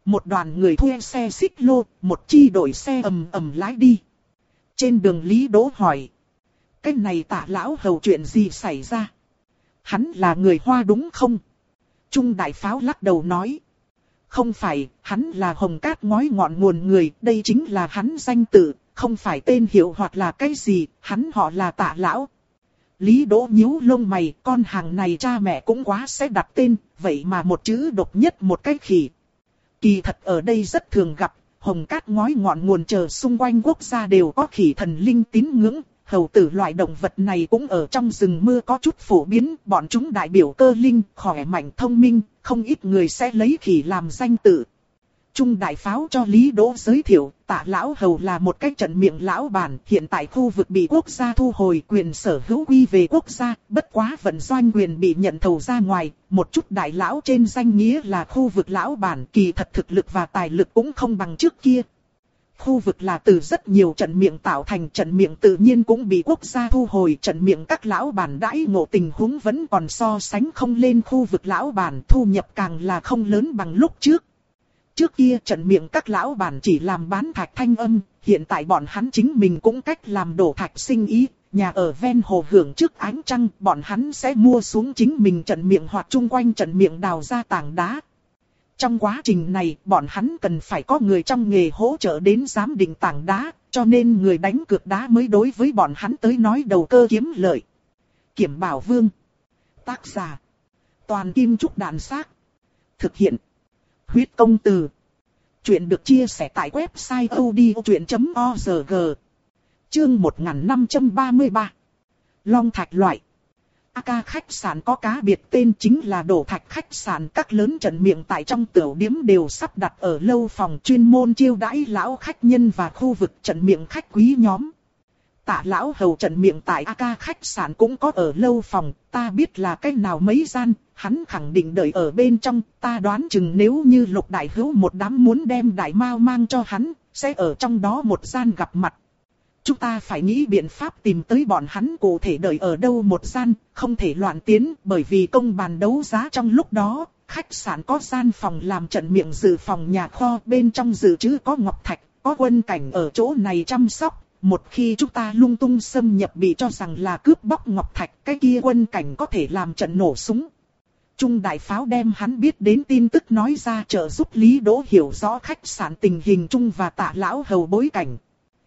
A: Một đoàn người thuê xe xích lô, một chi đội xe ầm ầm lái đi. Trên đường Lý Đỗ hỏi. Cái này Tạ lão hầu chuyện gì xảy ra? Hắn là người Hoa đúng không? Trung đại pháo lắc đầu nói. Không phải, hắn là Hồng Cát ngói ngọn nguồn người, đây chính là hắn danh tự, không phải tên hiệu hoặc là cái gì, hắn họ là Tạ lão. Lý Đỗ nhíu lông mày, con hàng này cha mẹ cũng quá sẽ đặt tên, vậy mà một chữ độc nhất một cái khỉ. Kỳ thật ở đây rất thường gặp, Hồng Cát ngói ngọn nguồn chờ xung quanh quốc gia đều có khỉ thần linh tín ngưỡng, hầu tử loại động vật này cũng ở trong rừng mưa có chút phổ biến, bọn chúng đại biểu cơ linh, khỏe mạnh thông minh, không ít người sẽ lấy khỉ làm danh tự. Trung đại pháo cho Lý Đỗ giới thiệu, Tạ lão hầu là một cái trận miệng lão bản, hiện tại khu vực bị quốc gia thu hồi quyền sở hữu quy về quốc gia, bất quá vận doanh quyền bị nhận thầu ra ngoài, một chút đại lão trên danh nghĩa là khu vực lão bản, kỳ thật thực lực và tài lực cũng không bằng trước kia. Khu vực là từ rất nhiều trận miệng tạo thành, trận miệng tự nhiên cũng bị quốc gia thu hồi, trận miệng các lão bản đãi ngộ tình huống vẫn còn so sánh không lên khu vực lão bản, thu nhập càng là không lớn bằng lúc trước. Trước kia trận miệng các lão bản chỉ làm bán thạch thanh âm, hiện tại bọn hắn chính mình cũng cách làm đổ thạch sinh ý, nhà ở ven hồ hưởng trước ánh trăng, bọn hắn sẽ mua xuống chính mình trận miệng hoặc chung quanh trận miệng đào ra tảng đá. Trong quá trình này, bọn hắn cần phải có người trong nghề hỗ trợ đến giám định tảng đá, cho nên người đánh cược đá mới đối với bọn hắn tới nói đầu cơ kiếm lợi. Kiểm Bảo Vương. Tác giả. Toàn Kim Trúc Đàn Xác. Thực hiện. Huyết Công Từ. Chuyện được chia sẻ tại website odchuyện chấm org. Chương một nghìn năm trăm ba mươi ba. Long thạch loại. a ca khách sạn có cá biệt tên chính là đổ thạch khách sạn, các lớn trận miệng tại trong tiểu điếm đều sắp đặt ở lâu phòng chuyên môn chiêu đãi lão khách nhân và khu vực trận miệng khách quý nhóm. Tạ lão hầu trận miệng tại a ca khách sạn cũng có ở lâu phòng, ta biết là cách nào mấy gian, hắn khẳng định đợi ở bên trong, ta đoán chừng nếu như Lục đại hữu một đám muốn đem đại mao mang cho hắn, sẽ ở trong đó một gian gặp mặt. Chúng ta phải nghĩ biện pháp tìm tới bọn hắn cụ thể đợi ở đâu một gian, không thể loạn tiến, bởi vì công bàn đấu giá trong lúc đó, khách sạn có gian phòng làm trận miệng dự phòng nhà kho, bên trong dự trữ có ngọc thạch, có quân cảnh ở chỗ này chăm sóc. Một khi chúng ta lung tung xâm nhập bị cho rằng là cướp bóc ngọc thạch, cái kia quân cảnh có thể làm trận nổ súng. Trung đại pháo đem hắn biết đến tin tức nói ra, trợ giúp Lý Đỗ hiểu rõ khách sạn tình hình chung và Tạ lão hầu bối cảnh.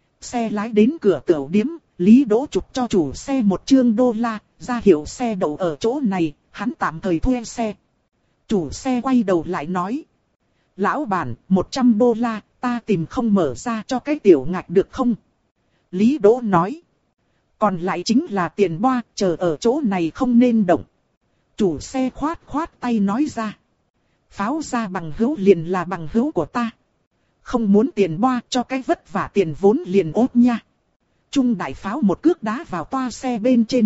A: Xe lái đến cửa tiểu điếm, Lý Đỗ chụp cho chủ xe một trương đô la, ra hiệu xe đậu ở chỗ này, hắn tạm thời thuê xe. Chủ xe quay đầu lại nói. Lão bản, một trăm đô la, ta tìm không mở ra cho cái tiểu ngạch được không? Lý Đỗ nói. Còn lại chính là tiền boa, chờ ở chỗ này không nên động. Chủ xe khoát khoát tay nói ra. Pháo ra bằng hữu liền là bằng hữu của ta. Không muốn tiền boa cho cái vất vả tiền vốn liền ốt nha. Trung đại pháo một cước đá vào toa xe bên trên.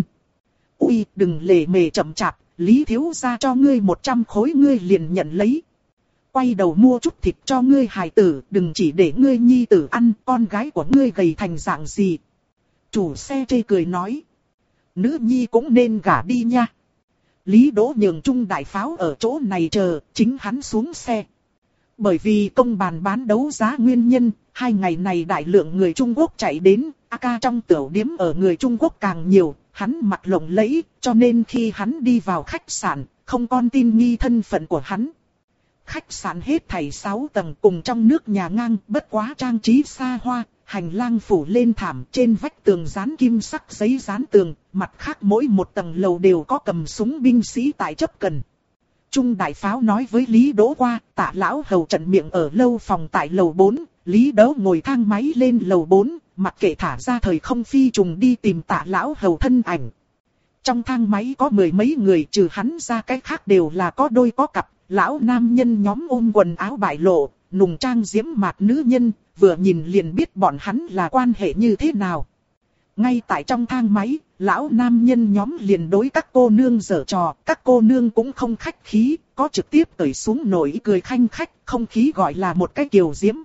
A: Ui, đừng lề mề chậm chạp, Lý thiếu gia cho ngươi một trăm khối ngươi liền nhận lấy. Quay đầu mua chút thịt cho ngươi hài tử, đừng chỉ để ngươi nhi tử ăn, con gái của ngươi gầy thành dạng gì. Chủ xe chê cười nói. Nữ nhi cũng nên gả đi nha. Lý Đỗ nhường Trung đại pháo ở chỗ này chờ, chính hắn xuống xe. Bởi vì công bàn bán đấu giá nguyên nhân, hai ngày này đại lượng người Trung Quốc chạy đến, a ca trong tiểu điếm ở người Trung Quốc càng nhiều, hắn mặc lộng lẫy, cho nên khi hắn đi vào khách sạn, không con tin nghi thân phận của hắn. Khách sạn hết thảy sáu tầng cùng trong nước nhà ngang, bất quá trang trí xa hoa, hành lang phủ lên thảm, trên vách tường dán kim sắc giấy dán tường, mặt khác mỗi một tầng lầu đều có cầm súng binh sĩ tại chấp cần. Trung đại pháo nói với Lý Đỗ qua, Tạ lão hầu trận miệng ở lâu phòng tại lầu bốn, Lý Đỗ ngồi thang máy lên lầu bốn, mặc kệ thả ra thời không phi trùng đi tìm Tạ lão hầu thân ảnh. Trong thang máy có mười mấy người, trừ hắn ra cái khác đều là có đôi có cặp, lão nam nhân nhóm ôm quần áo bại lộ, nùng trang diễm mạt nữ nhân, vừa nhìn liền biết bọn hắn là quan hệ như thế nào. Ngay tại trong thang máy, lão nam nhân nhóm liền đối các cô nương giở trò, các cô nương cũng không khách khí, có trực tiếp cởi xuống nổi cười khanh khách, không khí gọi là một cái kiều diễm.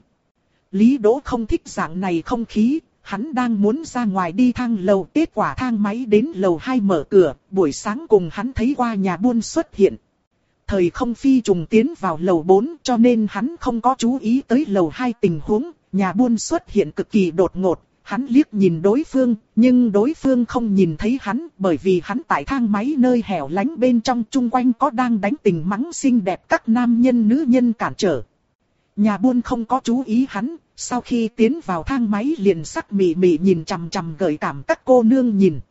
A: Lý Đỗ không thích dạng này không khí, hắn đang muốn ra ngoài đi thang lầu, kết quả thang máy đến lầu hai mở cửa, buổi sáng cùng hắn thấy qua nhà buôn xuất hiện. Thời không phi trùng tiến vào lầu bốn cho nên hắn không có chú ý tới lầu hai tình huống, nhà buôn xuất hiện cực kỳ đột ngột. Hắn liếc nhìn đối phương, nhưng đối phương không nhìn thấy hắn bởi vì hắn tại thang máy nơi hẻo lánh bên trong chung quanh có đang đánh tình mắng xinh đẹp các nam nhân nữ nhân cản trở. Nhà buôn không có chú ý hắn, sau khi tiến vào thang máy liền sắc mị mị nhìn chằm chằm gợi cảm các cô nương nhìn.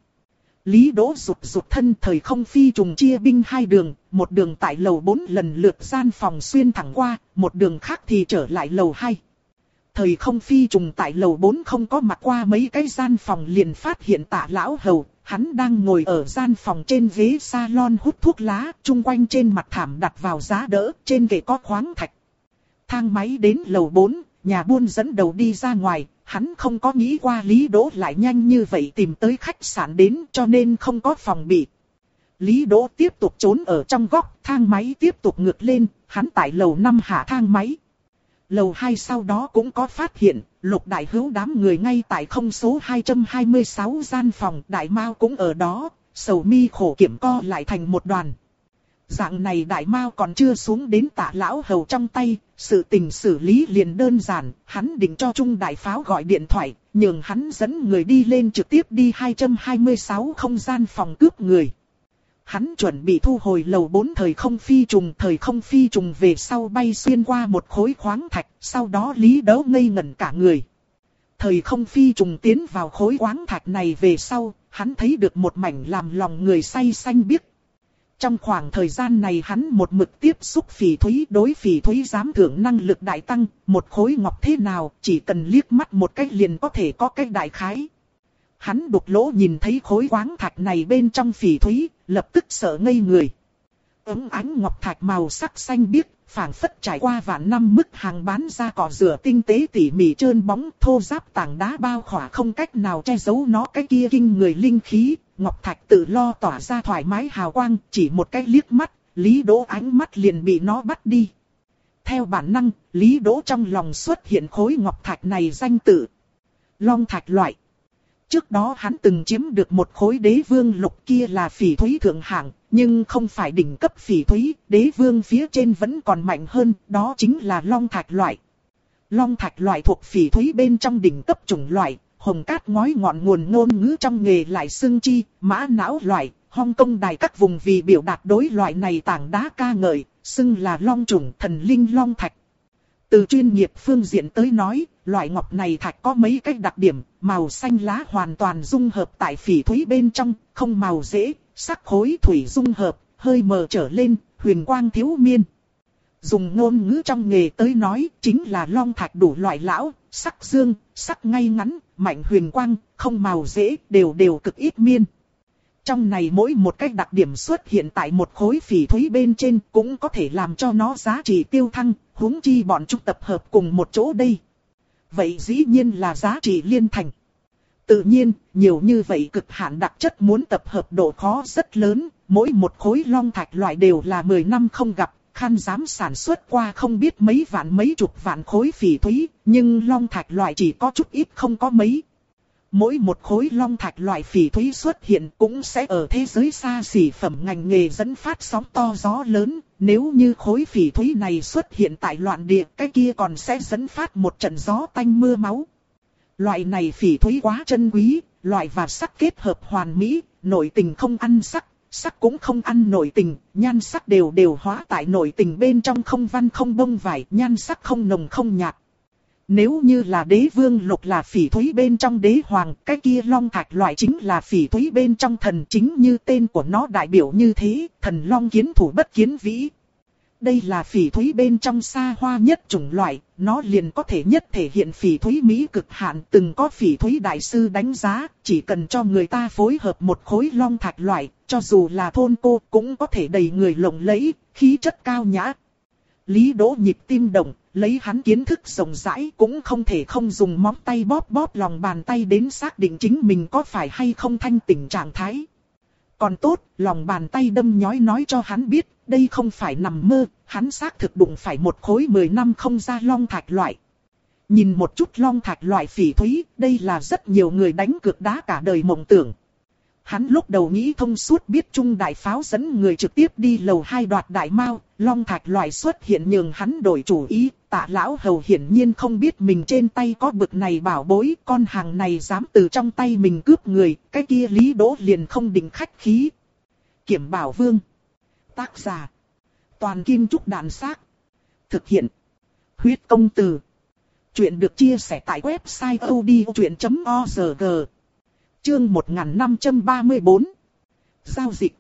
A: Lý Đỗ rụt rụt thân thời không phi trùng chia binh hai đường, một đường tại lầu bốn lần lượt gian phòng xuyên thẳng qua, một đường khác thì trở lại lầu hai. Thời không phi trùng tại lầu bốn không có mặt qua mấy cái gian phòng liền phát hiện Tạ lão hầu, hắn đang ngồi ở gian phòng trên ghế salon hút thuốc lá, chung quanh trên mặt thảm đặt vào giá đỡ, trên ghế có khoáng thạch. Thang máy đến lầu bốn, nhà buôn dẫn đầu đi ra ngoài, hắn không có nghĩ qua Lý Đỗ lại nhanh như vậy tìm tới khách sạn đến cho nên không có phòng bị. Lý Đỗ tiếp tục trốn ở trong góc, thang máy tiếp tục ngược lên, hắn tại lầu năm hạ thang máy. Lầu hai sau đó cũng có phát hiện, Lục Đại Hữu đám người ngay tại không số hai trăm hai mươi sáu gian phòng, Đại Mao cũng ở đó, sầu mi khổ kiểm co lại thành một đoàn. Dạng này Đại Mao còn chưa xuống đến Tạ lão hầu trong tay, sự tình xử lý liền đơn giản, hắn định cho Trung Đại Pháo gọi điện thoại, nhường hắn dẫn người đi lên trực tiếp đi hai trăm hai mươi sáu không gian phòng cướp người. Hắn chuẩn bị thu hồi lầu bốn thời không phi trùng, thời không phi trùng về sau bay xuyên qua một khối khoáng thạch, sau đó Lý Đỗ ngây ngẩn cả người. Thời không phi trùng tiến vào khối khoáng thạch này về sau, hắn thấy được một mảnh làm lòng người say xanh biếc. Trong khoảng thời gian này hắn một mực tiếp xúc phỉ thúy, đối phỉ thúy giám thưởng năng lực đại tăng, một khối ngọc thế nào, chỉ cần liếc mắt một cách liền có thể có cách đại khái. Hắn đục lỗ nhìn thấy khối khoáng thạch này bên trong phỉ thúy, lập tức sợ ngây người. Ống ánh ngọc thạch màu sắc xanh biếc, phảng phất trải qua vạn năm mức hàng bán ra cỏ rửa tinh tế tỉ mỉ trơn bóng, thô ráp tảng đá bao khỏa không cách nào che giấu nó cái kia kinh người linh khí. Ngọc thạch tự lo tỏa ra thoải mái hào quang, chỉ một cái liếc mắt, Lý Đỗ ánh mắt liền bị nó bắt đi. Theo bản năng, Lý Đỗ trong lòng xuất hiện khối ngọc thạch này danh tự. Long thạch loại. Trước đó hắn từng chiếm được một khối đế vương lục, kia là phỉ thúy thượng hạng, nhưng không phải đỉnh cấp phỉ thúy, đế vương phía trên vẫn còn mạnh hơn, đó chính là long thạch loại. Long thạch loại thuộc phỉ thúy bên trong đỉnh cấp chủng loại, hồng cát ngói ngọn nguồn ngôn ngữ trong nghề lại xưng chi, mã não loại, Hong Kong đài các vùng vì biểu đạt đối loại này tảng đá ca ngợi, xưng là long chủng thần linh long thạch. Từ chuyên nghiệp phương diện tới nói, loại ngọc này thạch có mấy cái đặc điểm, màu xanh lá hoàn toàn dung hợp tại phỉ thúy bên trong, không màu rễ, sắc khối thủy dung hợp, hơi mờ trở lên, huyền quang thiếu miên. Dùng ngôn ngữ trong nghề tới nói, chính là long thạch đủ loại lão, sắc dương, sắc ngay ngắn, mạnh huyền quang, không màu rễ, đều đều cực ít miên. Trong này mỗi một cách đặc điểm xuất hiện tại một khối phỉ thúy bên trên cũng có thể làm cho nó giá trị tiêu thăng, huống chi bọn chúng tập hợp cùng một chỗ đây. Vậy dĩ nhiên là giá trị liên thành. Tự nhiên, nhiều như vậy cực hạn đặc chất muốn tập hợp độ khó rất lớn, mỗi một khối long thạch loại đều là mười năm không gặp, Khan dám sản xuất qua không biết mấy vạn mấy chục vạn khối phỉ thúy, nhưng long thạch loại chỉ có chút ít không có mấy. Mỗi một khối long thạch loại phỉ thúy xuất hiện cũng sẽ ở thế giới xa xỉ phẩm ngành nghề dẫn phát sóng to gió lớn. Nếu như khối phỉ thúy này xuất hiện tại loạn địa, cái kia còn sẽ dẫn phát một trận gió tanh mưa máu. Loại này phỉ thúy quá chân quý, loại và sắc kết hợp hoàn mỹ, nội tình không ăn sắc, sắc cũng không ăn nội tình, nhan sắc đều đều hóa tại nội tình bên trong, không văn không bông vải, nhan sắc không nồng không nhạt. Nếu như là đế vương lục là phỉ thúy bên trong đế hoàng, cái kia long thạch loại chính là phỉ thúy bên trong thần, chính như tên của nó đại biểu như thế, thần long kiến thủ bất kiến vĩ. Đây là phỉ thúy bên trong xa hoa nhất chủng loại, nó liền có thể nhất thể hiện phỉ thúy mỹ cực hạn. Từng có phỉ thúy đại sư đánh giá, chỉ cần cho người ta phối hợp một khối long thạch loại, cho dù là thôn cô cũng có thể đầy người lộng lẫy, khí chất cao nhã. Lý Đỗ nhịp tim động, lấy hắn kiến thức rộng rãi cũng không thể không dùng móng tay bóp bóp lòng bàn tay đến xác định chính mình có phải hay không thanh tỉnh trạng thái. Còn tốt, lòng bàn tay đâm nhói nói cho hắn biết, đây không phải nằm mơ, hắn xác thực đụng phải một khối mười năm không ra long thạch loại. Nhìn một chút long thạch loại phỉ thúy, đây là rất nhiều người đánh cược đá cả đời mộng tưởng. Hắn lúc đầu nghĩ thông suốt biết Trung đại pháo dẫn người trực tiếp đi lầu hai đoạt đại mao, long thạch loại xuất hiện nhường hắn đổi chủ ý. Tạ lão hầu hiển nhiên không biết mình trên tay có bực này bảo bối, con hàng này dám từ trong tay mình cướp người, cái kia Lý Đỗ liền không định khách khí. Kiểm Bảo Vương. Tác giả. Toàn Kim Trúc Đàn Xác. Thực hiện. Huyết Công Từ. Chuyện được chia sẻ tại website odchuyện chấm org. Chương một nghìn năm trăm ba mươi tư. Giao dịch.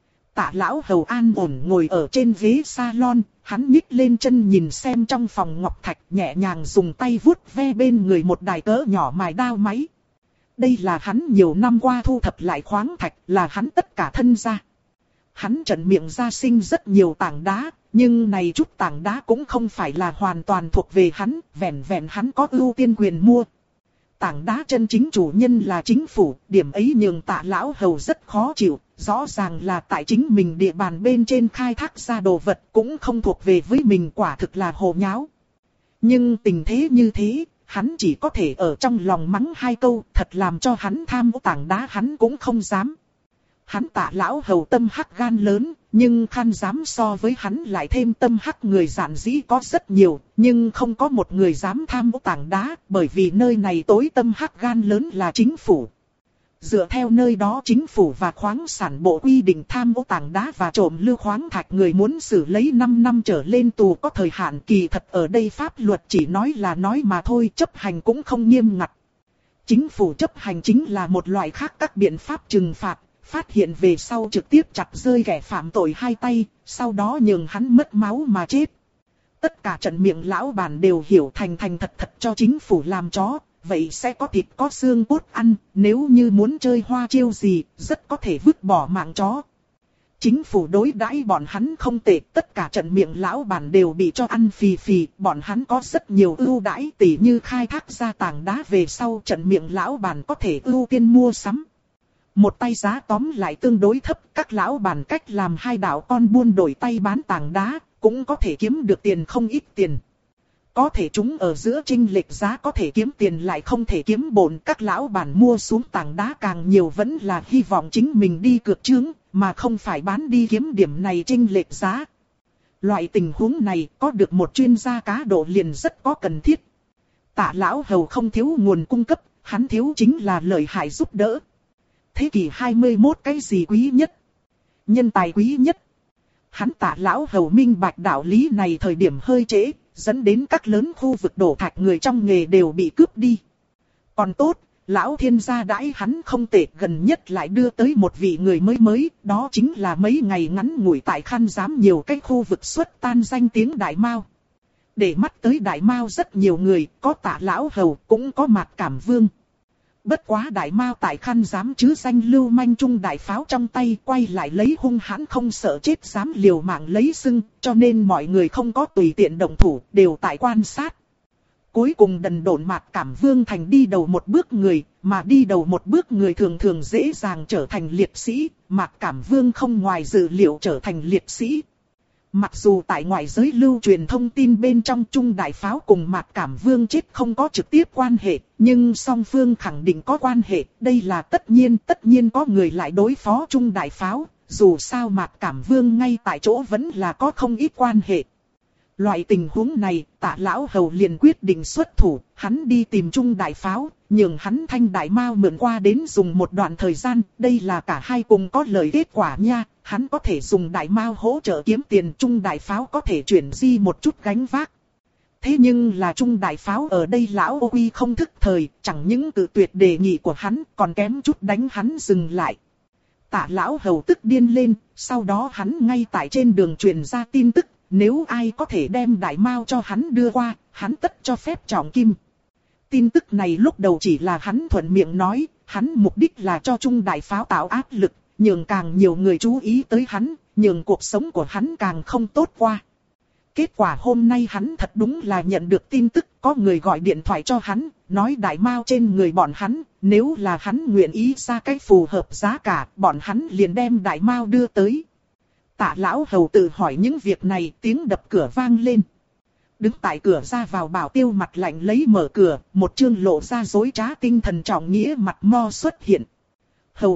A: Tạ lão hầu an ổn ngồi ở trên ghế salon, hắn nhích lên chân nhìn xem trong phòng ngọc thạch, nhẹ nhàng dùng tay vuốt ve bên người một đài cỡ nhỏ mài đao máy. Đây là hắn nhiều năm qua thu thập lại khoáng thạch, là hắn tất cả thân gia. Hắn trần miệng ra sinh rất nhiều tảng đá, nhưng này chút tảng đá cũng không phải là hoàn toàn thuộc về hắn, vẹn vẹn hắn có ưu tiên quyền mua. Tảng đá chân chính chủ nhân là chính phủ, điểm ấy nhường Tạ lão hầu rất khó chịu, rõ ràng là tại chính mình địa bàn bên trên khai thác ra đồ vật cũng không thuộc về với mình, quả thực là hồ nháo. Nhưng tình thế như thế, hắn chỉ có thể ở trong lòng mắng hai câu, thật làm cho hắn tham ô tảng đá hắn cũng không dám. Hắn Tạ lão hầu tâm hắc gan lớn, nhưng khăn dám so với hắn lại thêm tâm hắc người giản dĩ có rất nhiều, nhưng không có một người dám tham ô tảng đá, bởi vì nơi này tối tâm hắc gan lớn là chính phủ. Dựa theo nơi đó chính phủ và khoáng sản bộ quy định, tham ô tảng đá và trộm lưu khoáng thạch người muốn xử lấy năm năm trở lên tù có thời hạn. Kỳ thật ở đây pháp luật chỉ nói là nói mà thôi, chấp hành cũng không nghiêm ngặt. Chính phủ chấp hành chính là một loại khác các biện pháp trừng phạt. Phát hiện về sau trực tiếp chặt rơi kẻ phạm tội hai tay, sau đó nhường hắn mất máu mà chết. Tất cả trận miệng lão bản đều hiểu thành thành thật thật cho chính phủ làm chó, vậy sẽ có thịt có xương cốt ăn, nếu như muốn chơi hoa chiêu gì, rất có thể vứt bỏ mạng chó. Chính phủ đối đãi bọn hắn không tệ, tất cả trận miệng lão bản đều bị cho ăn phì phì, bọn hắn có rất nhiều ưu đãi, tỉ như khai thác ra tảng đá về sau trận miệng lão bản có thể ưu tiên mua sắm. Một tay giá tóm lại tương đối thấp, các lão bản cách làm hai đạo con buôn đổi tay bán tảng đá, cũng có thể kiếm được tiền không ít tiền. Có thể chúng ở giữa chênh lệch giá có thể kiếm tiền lại không thể kiếm bổn, các lão bản mua xuống tảng đá càng nhiều vẫn là hy vọng chính mình đi cược chướng, mà không phải bán đi kiếm điểm này chênh lệch giá. Loại tình huống này có được một chuyên gia cá độ liền rất có cần thiết. Tạ lão hầu không thiếu nguồn cung cấp, hắn thiếu chính là lợi hại giúp đỡ. Thế kỷ hai mươi mốt cái gì quý nhất? Nhân tài quý nhất. Hắn Tạ lão hầu minh bạch đạo lý này thời điểm hơi trễ, dẫn đến các lớn khu vực đổ thạch người trong nghề đều bị cướp đi. Còn tốt, lão thiên gia đãi hắn không tệ, gần nhất lại đưa tới một vị người mới mới, đó chính là mấy ngày ngắn ngủi tại Khăn Giám nhiều cái khu vực xuất tan danh tiếng Đại Mao. Để mắt tới Đại Mao rất nhiều người, có Tạ lão hầu, cũng có Mạc Cảm Vương. Bất quá Đại Mao tại Khăn Giám chứ danh lưu manh Trung đại pháo trong tay, quay lại lấy hung hãn không sợ chết, dám liều mạng lấy sưng, cho nên mọi người không có tùy tiện động thủ, đều tại quan sát. Cuối cùng đần độn Mạc Cảm Vương thành đi đầu một bước người, mà đi đầu một bước người thường thường dễ dàng trở thành liệt sĩ, Mạc Cảm Vương không ngoài dự liệu trở thành liệt sĩ. Mặc dù tại ngoại giới lưu truyền thông tin bên trong Trung đại pháo cùng Mạc Cảm Vương chết không có trực tiếp quan hệ, nhưng song phương khẳng định có quan hệ, đây là tất nhiên, tất nhiên có người lại đối phó Trung đại pháo, dù sao Mạc Cảm Vương ngay tại chỗ vẫn là có không ít quan hệ. Loại tình huống này, Tạ lão hầu liền quyết định xuất thủ, hắn đi tìm Trung đại pháo, nhường hắn Thanh Đại Mao mượn qua đến dùng một đoạn thời gian, đây là cả hai cùng có lợi kết quả nha, hắn có thể dùng Đại Mao hỗ trợ kiếm tiền, Trung đại pháo có thể chuyển di một chút gánh vác. Thế nhưng là Trung đại pháo ở đây lão ô uy không thức thời, chẳng những cự tuyệt đề nghị của hắn, còn kém chút đánh hắn dừng lại. Tạ lão hầu tức điên lên, sau đó hắn ngay tại trên đường truyền ra tin tức, nếu ai có thể đem Đại Mao cho hắn đưa qua, hắn tất cho phép trọng kim. Tin tức này lúc đầu chỉ là hắn thuận miệng nói, hắn mục đích là cho Trung đại pháo tạo áp lực, nhường càng nhiều người chú ý tới hắn, nhường cuộc sống của hắn càng không tốt qua. Kết quả hôm nay hắn thật đúng là nhận được tin tức, có người gọi điện thoại cho hắn, nói Đại Mao trên người bọn hắn, nếu là hắn nguyện ý ra cách phù hợp giá cả, bọn hắn liền đem Đại Mao đưa tới. Tạ lão hầu tự hỏi những việc này, tiếng đập cửa vang lên. Đứng tại cửa ra vào Bảo Tiêu mặt lạnh lấy mở cửa, một chương lộ ra dối trá tinh thần trọng nghĩa mặt mo xuất hiện. Hầu ra,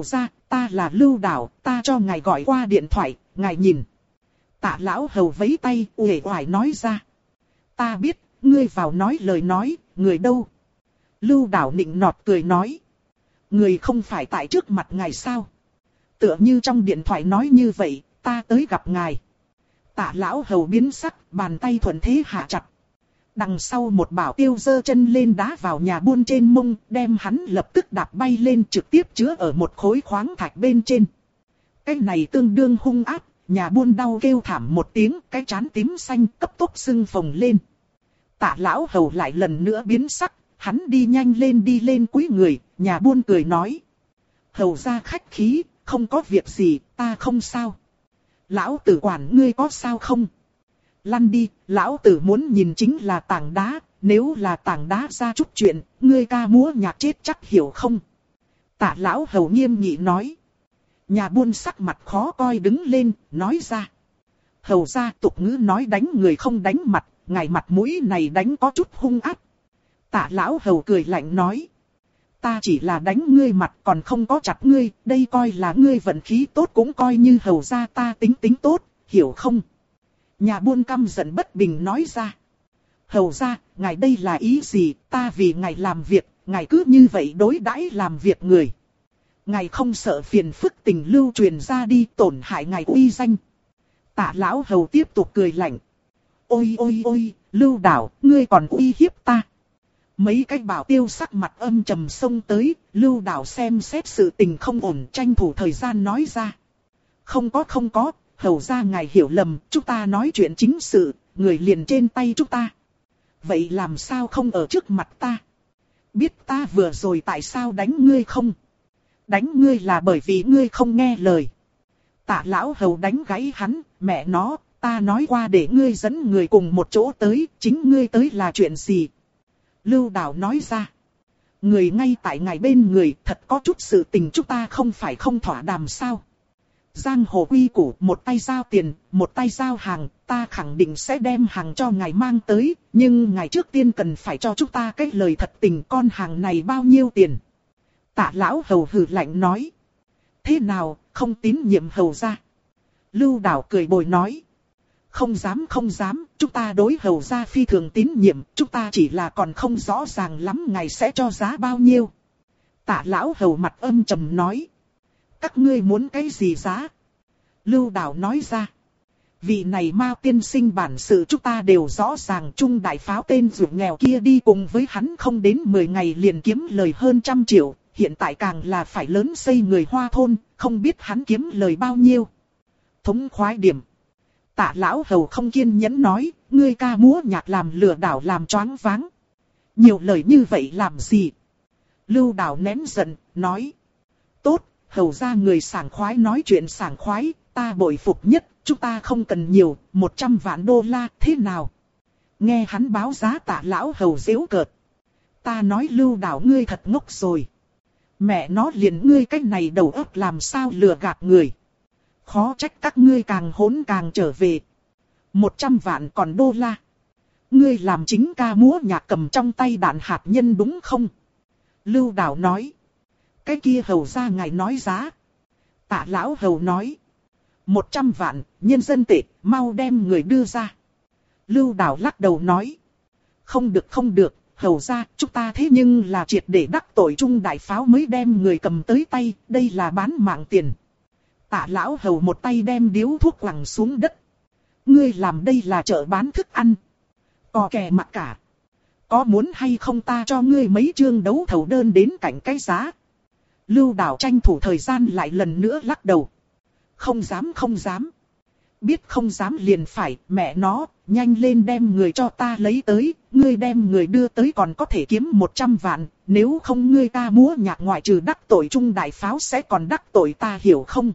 A: ta là Lưu Đảo, ta cho ngài gọi qua điện thoại, ngài nhìn. Tạ lão hầu vẫy tay, uể oải nói ra. Ta biết, ngươi vào nói lời nói, người đâu? Lưu Đảo nịnh nọt cười nói. Người không phải tại trước mặt ngài sao? Tựa như trong điện thoại nói như vậy, ta tới gặp ngài. Tạ lão hầu biến sắc, bàn tay thuận thế hạ chặt. Đằng sau một bảo tiêu giơ chân lên đá vào nhà buôn trên mông, đem hắn lập tức đạp bay lên trực tiếp chứa ở một khối khoáng thạch bên trên. Cái này tương đương hung ác, nhà buôn đau kêu thảm một tiếng, cái trán tím xanh cấp tốc sưng phồng lên. Tạ lão hầu lại lần nữa biến sắc, hắn đi nhanh lên đi lên cúi người, nhà buôn cười nói. Hầu ra khách khí, không có việc gì, ta không sao. Lão tử quản ngươi có sao không? Lăn đi, lão tử muốn nhìn chính là tảng đá, nếu là tảng đá ra chút chuyện, ngươi ca múa nhạc chết chắc hiểu không? Tạ lão hầu nghiêm nghị nói. Nhà buôn sắc mặt khó coi đứng lên, nói ra. Hầu ra tục ngữ nói đánh người không đánh mặt, ngài mặt mũi này đánh có chút hung ác. Tạ lão hầu cười lạnh nói. Ta chỉ là đánh ngươi mặt còn không có chặt ngươi, đây coi là ngươi vận khí tốt cũng coi như hầu ra ta tính tính tốt, hiểu không? Nhà buôn căm giận bất bình nói ra. Hầu ra, ngài đây là ý gì, ta vì ngài làm việc, ngài cứ như vậy đối đãi làm việc người. Ngài không sợ phiền phức tình lưu truyền ra đi tổn hại ngài uy danh. Tạ lão hầu tiếp tục cười lạnh. Ôi ôi ôi, Lưu Đảo, ngươi còn uy hiếp ta. Mấy cái bảo tiêu sắc mặt âm trầm xông tới, Lưu Đảo xem xét sự tình không ổn, tranh thủ thời gian nói ra. Không có không có, hầu ra ngài hiểu lầm, chúng ta nói chuyện chính sự, người liền trên tay chúng ta. Vậy làm sao không ở trước mặt ta? Biết ta vừa rồi tại sao đánh ngươi không? Đánh ngươi là bởi vì ngươi không nghe lời. Tạ lão hầu đánh gáy hắn, mẹ nó, ta nói qua để ngươi dẫn người cùng một chỗ tới, chính ngươi tới là chuyện gì? Lưu Đảo nói ra. Người ngay tại ngài bên người, thật có chút sự tình chúng ta không phải không thỏa đàm sao? Giang hồ quy củ, một tay giao tiền, một tay giao hàng, ta khẳng định sẽ đem hàng cho ngài mang tới, nhưng ngài trước tiên cần phải cho chúng ta cái lời thật tình, con hàng này bao nhiêu tiền? Tạ lão hầu hừ lạnh nói. Thế nào, không tín nhiệm hầu ra? Lưu Đảo cười bồi nói. Không dám không dám, chúng ta đối hầu ra phi thường tín nhiệm, chúng ta chỉ là còn không rõ ràng lắm ngài sẽ cho giá bao nhiêu. Tạ lão hầu mặt âm trầm nói. Các ngươi muốn cái gì giá? Lưu Đảo nói ra. Vị này Mao tiên sinh bản sự chúng ta đều rõ ràng, Trung đại pháo tên ruột nghèo kia đi cùng với hắn không đến mười ngày liền kiếm lời hơn trăm triệu, hiện tại càng là phải lớn xây người Hoa thôn, không biết hắn kiếm lời bao nhiêu. Thống khoái điểm. Tạ lão hầu không kiên nhẫn nói, ngươi ca múa nhạc làm lừa đảo làm choáng váng. Nhiều lời như vậy làm gì? Lưu Đảo nén giận, nói. Tốt, hầu ra người sảng khoái nói chuyện sảng khoái, ta bội phục nhất, chúng ta không cần nhiều, một trăm vạn đô la, thế nào? Nghe hắn báo giá Tạ lão hầu giễu cợt. Ta nói Lưu Đảo ngươi thật ngốc rồi. Mẹ nó liền ngươi cách này đầu óc làm sao lừa gạt người. Khó trách các ngươi càng hỗn càng trở về. Một trăm vạn còn đô la. Ngươi làm chính ca múa nhạc cầm trong tay đạn hạt nhân đúng không? Lưu Đảo nói. Cái kia hầu ra ngài nói giá. Tạ lão hầu nói. Một trăm vạn, nhân dân tệ, mau đem người đưa ra. Lưu Đảo lắc đầu nói. Không được không được, hầu ra, chúng ta thế nhưng là triệt để đắc tội Trung đại pháo mới đem người cầm tới tay, đây là bán mạng tiền. Tạ lão hầu một tay đem điếu thuốc quẳng xuống đất. Ngươi làm đây là chợ bán thức ăn. Cò kè mặc cả. Có muốn hay không ta cho ngươi mấy chương đấu thầu đơn đến cạnh cái giá. Lưu Đảo tranh thủ thời gian lại lần nữa lắc đầu. Không dám không dám. Biết không dám liền phải, mẹ nó, nhanh lên đem người cho ta lấy tới. Ngươi đem người đưa tới còn có thể kiếm một trăm vạn. Nếu không ngươi ta múa nhạc ngoại trừ đắc tội Trung đại pháo sẽ còn đắc tội ta hiểu không?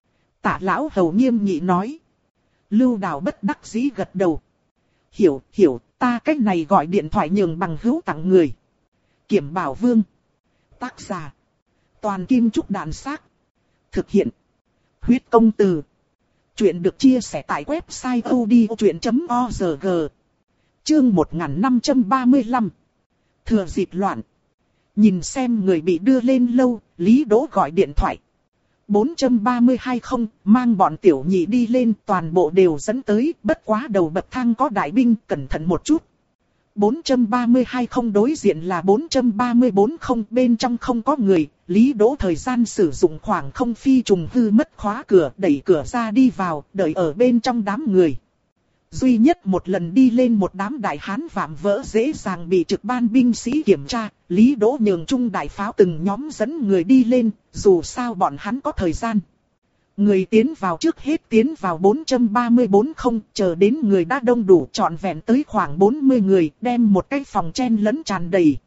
A: Tạ lão hầu nghiêm nghị nói. Lưu Đảo bất đắc dĩ gật đầu. Hiểu, hiểu, ta cách này gọi điện thoại nhường bằng hữu tặng người. Kiểm Bảo Vương. Tác giả. Toàn Kim Trúc Đàn Xác. Thực hiện. Huyết Công Từ. Chuyện được chia sẻ tại website odchuyện chấm org. Chương một nghìn năm trăm ba mươi lăm. Thừa dịp loạn. Nhìn xem người bị đưa lên lâu, Lý Đỗ gọi điện thoại. bốn ba hai không, mang bọn tiểu nhị đi lên, toàn bộ đều dẫn tới, bất quá đầu bậc thang có đại binh, cẩn thận một chút. bốn ba hai không đối diện là bốn ba bốn không, bên trong không có người, Lý Đỗ thời gian sử dụng khoảng không phi trùng hư mất khóa cửa, đẩy cửa ra đi vào, đợi ở bên trong đám người. Duy nhất một lần đi lên một đám đại hán vạm vỡ dễ dàng bị trực ban binh sĩ kiểm tra, Lý Đỗ nhường Trung đại pháo từng nhóm dẫn người đi lên, dù sao bọn hắn có thời gian. Người tiến vào trước hết tiến vào bốn ba bốn không, chờ đến người đã đông đủ trọn vẹn tới khoảng bốn mươi người, đem một cái phòng chen lẫn tràn đầy.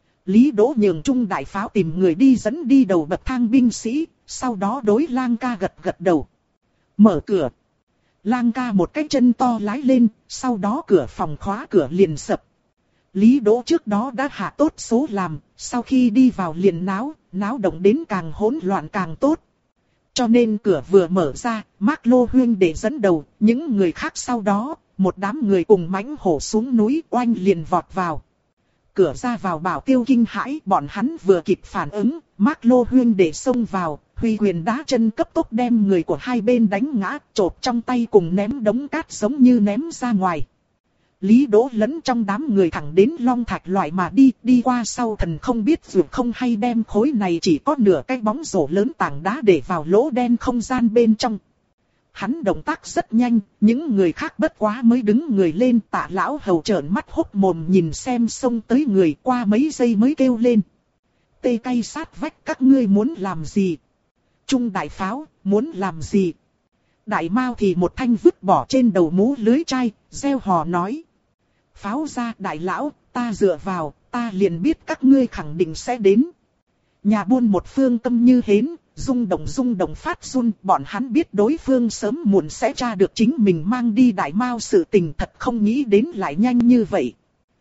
A: Lý Đỗ nhường Trung đại pháo tìm người đi dẫn đi đầu bậc thang binh sĩ, sau đó đối Lang ca gật gật đầu. Mở cửa. Lang ca một cái chân to lái lên, sau đó cửa phòng khóa cửa liền sập. Lý Đỗ trước đó đã hạ tốt số làm, sau khi đi vào liền náo, náo động đến càng hỗn loạn càng tốt. Cho nên cửa vừa mở ra, Mác Lô Huyên để dẫn đầu, những người khác sau đó, một đám người cùng mãnh hổ xuống núi oanh liền vọt vào. Cửa ra vào bảo tiêu kinh hãi, bọn hắn vừa kịp phản ứng, Mác Lô Huyên để xông vào, huy quyền đá chân cấp tốc đem người của hai bên đánh ngã, chộp trong tay cùng ném đống cát giống như ném ra ngoài. Lý Đỗ lẫn trong đám người thẳng đến Long Thạch loại mà đi, đi qua sau thần không biết vượt không hay đem khối này chỉ có nửa cái bóng rổ lớn tảng đá để vào lỗ đen không gian bên trong. Hắn động tác rất nhanh, những người khác bất quá mới đứng người lên, Tạ lão hầu trợn mắt hốc mồm nhìn xem xông tới người, qua mấy giây mới kêu lên. Tê cay sát vách, các ngươi muốn làm gì? Trung đại pháo, muốn làm gì? Đại Mao thì một thanh vứt bỏ trên đầu mũ lưới chai, reo hò nói. Pháo ra đại lão, ta dựa vào, ta liền biết các ngươi khẳng định sẽ đến. Nhà buôn một phương tâm như hến, rung động rung động phát run, bọn hắn biết đối phương sớm muộn sẽ tra được chính mình mang đi Đại Mao sự tình, thật không nghĩ đến lại nhanh như vậy.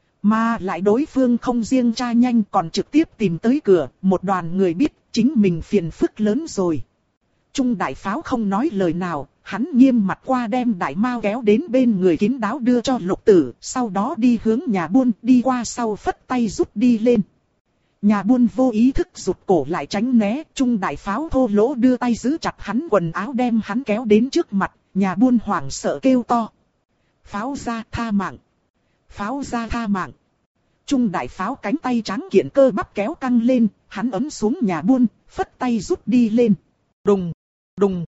A: Mà lại đối phương không riêng tra nhanh còn trực tiếp tìm tới cửa, một đoàn người biết chính mình phiền phức lớn rồi. Trung đại pháo không nói lời nào, hắn nghiêm mặt qua đem Đại Mao kéo đến bên người kín đáo đưa cho Lục Tử, sau đó đi hướng nhà buôn, đi qua sau phất tay rút đi lên. Nhà buôn vô ý thức rụt cổ lại tránh né, Trung đại pháo thô lỗ đưa tay giữ chặt hắn quần áo đem hắn kéo đến trước mặt, nhà buôn hoảng sợ kêu to. Pháo ra tha mạng! Pháo ra tha mạng! Trung đại pháo cánh tay trắng kiện cơ bắp kéo căng lên, hắn ấm xuống nhà buôn, phất tay rút đi lên. Đùng! Đùng!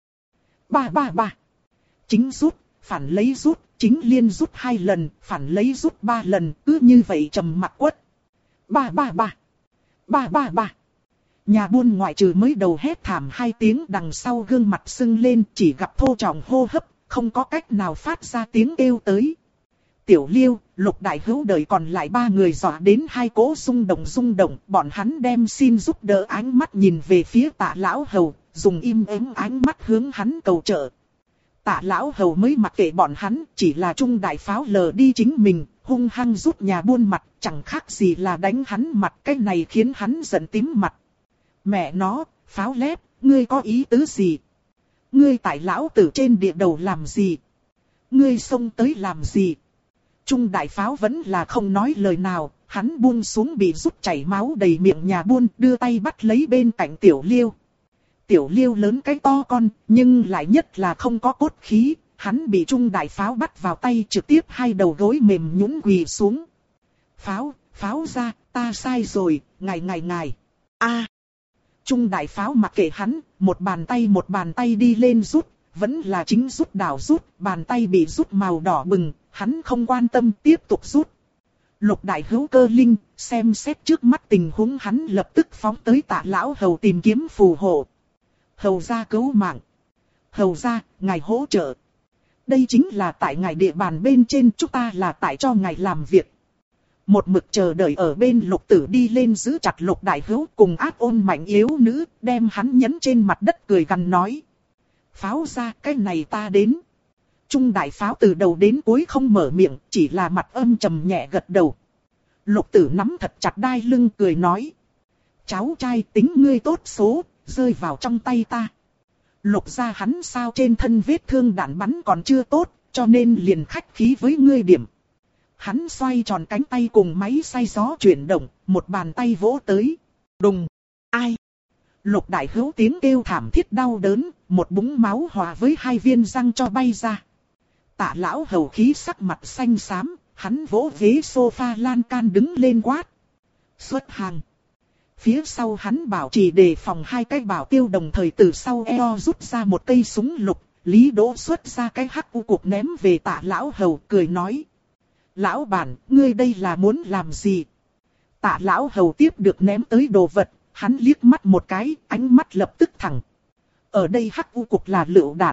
A: Ba ba ba! Chính rút, phản lấy rút, chính liên rút hai lần, phản lấy rút ba lần, cứ như vậy trầm mặc quất. Ba ba ba! Ba ba ba! Nhà buôn ngoại trừ mới đầu hét thảm hai tiếng, đằng sau gương mặt sưng lên, chỉ gặp thô trọng hô hấp, không có cách nào phát ra tiếng kêu tới. Tiểu Liêu, Lục đại hữu đời còn lại ba người dọa đến hai cỗ rung động rung động, bọn hắn đem xin giúp đỡ ánh mắt nhìn về phía Tạ lão hầu, dùng im ắng ánh mắt hướng hắn cầu trợ. Tạ lão hầu mới mặc kệ bọn hắn, chỉ là Trung đại pháo lờ đi chính mình, hung hăng rút nhà buôn mặt, chẳng khác gì là đánh hắn mặt, cái này khiến hắn giận tím mặt. Mẹ nó, pháo lép, ngươi có ý tứ gì? Ngươi tại lão tử trên địa đầu làm gì? Ngươi xông tới làm gì? Trung đại pháo vẫn là không nói lời nào, hắn buông xuống bị rút chảy máu đầy miệng nhà buôn, đưa tay bắt lấy bên cạnh Tiểu Liêu. Tiểu Liêu lớn cái to con, nhưng lại nhất là không có cốt khí, hắn bị Trung đại pháo bắt vào tay trực tiếp hai đầu gối mềm nhũn quỳ xuống. Pháo, pháo ra, ta sai rồi, ngài ngài ngài. A. Trung đại pháo mặc kệ hắn, một bàn tay một bàn tay đi lên rút, vẫn là chính rút đảo rút, bàn tay bị rút màu đỏ bừng, hắn không quan tâm tiếp tục rút. Lục đại hữu cơ linh, xem xét trước mắt tình huống hắn lập tức phóng tới Tạ lão hầu tìm kiếm phù hộ. Hầu gia cứu mạng. Hầu gia, ngài hỗ trợ. Đây chính là tại ngài địa bàn bên trên, chúng ta là tại cho ngài làm việc. Một mực chờ đợi ở bên Lục Tử đi lên giữ chặt Lục đại hữu cùng ác ôn mạnh yếu nữ, đem hắn nhấn trên mặt đất cười gằn nói. Pháo ra, cái này ta đến. Trung đại pháo từ đầu đến cuối không mở miệng, chỉ là mặt âm trầm nhẹ gật đầu. Lục Tử nắm thật chặt đai lưng cười nói. Cháu trai tính ngươi tốt số, rơi vào trong tay ta. Lục gia hắn sao trên thân vết thương đạn bắn còn chưa tốt, cho nên liền khách khí với ngươi điểm. Hắn xoay tròn cánh tay cùng máy xay gió chuyển động, một bàn tay vỗ tới. Đùng! Ai? Lục đại hữu tiếng kêu thảm thiết đau đớn, một búng máu hòa với hai viên răng cho bay ra. Tạ lão hầu khí sắc mặt xanh xám, hắn vỗ ghế sofa lan can đứng lên quát. Xuất hàng. Phía sau hắn bảo trì đề phòng hai cái bảo tiêu đồng thời từ sau eo rút ra một cây súng lục. Lý Đỗ xuất ra cái hắc u cục ném về Tạ lão hầu, cười nói. Lão bản, ngươi đây là muốn làm gì? Tạ lão hầu tiếp được ném tới đồ vật, hắn liếc mắt một cái, ánh mắt lập tức thẳng. Ở đây hắc u cục là lựu đạn.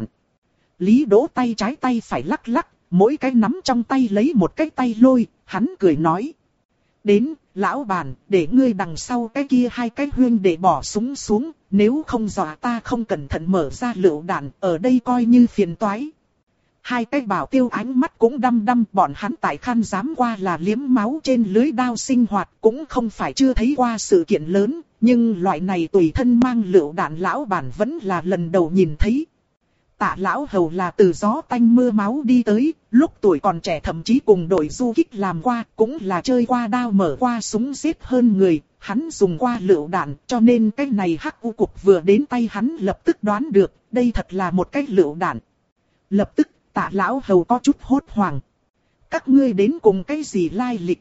A: Lý Đỗ tay trái tay phải lắc lắc, mỗi cái nắm trong tay lấy một cái tay lôi, hắn cười nói. Đến, lão bản, để ngươi đằng sau cái kia hai cái huyên để bỏ súng xuống, nếu không dọa ta không cẩn thận mở ra lựu đạn, ở đây coi như phiền toái. Hai cái bảo tiêu ánh mắt cũng đăm đăm, bọn hắn tại Khan dám qua là liếm máu trên lưới đao sinh hoạt, cũng không phải chưa thấy qua sự kiện lớn, nhưng loại này tùy thân mang lựu đạn lão bản vẫn là lần đầu nhìn thấy. Tạ lão hầu là từ gió tanh mưa máu đi tới, lúc tuổi còn trẻ thậm chí cùng đội du kích làm qua, cũng là chơi qua đao mở qua súng giết hơn người, hắn dùng qua lựu đạn, cho nên cái này hắc u cục vừa đến tay hắn lập tức đoán được, đây thật là một cái lựu đạn. Lập tức, Tạ lão hầu có chút hốt hoảng. Các ngươi đến cùng cái gì lai lịch?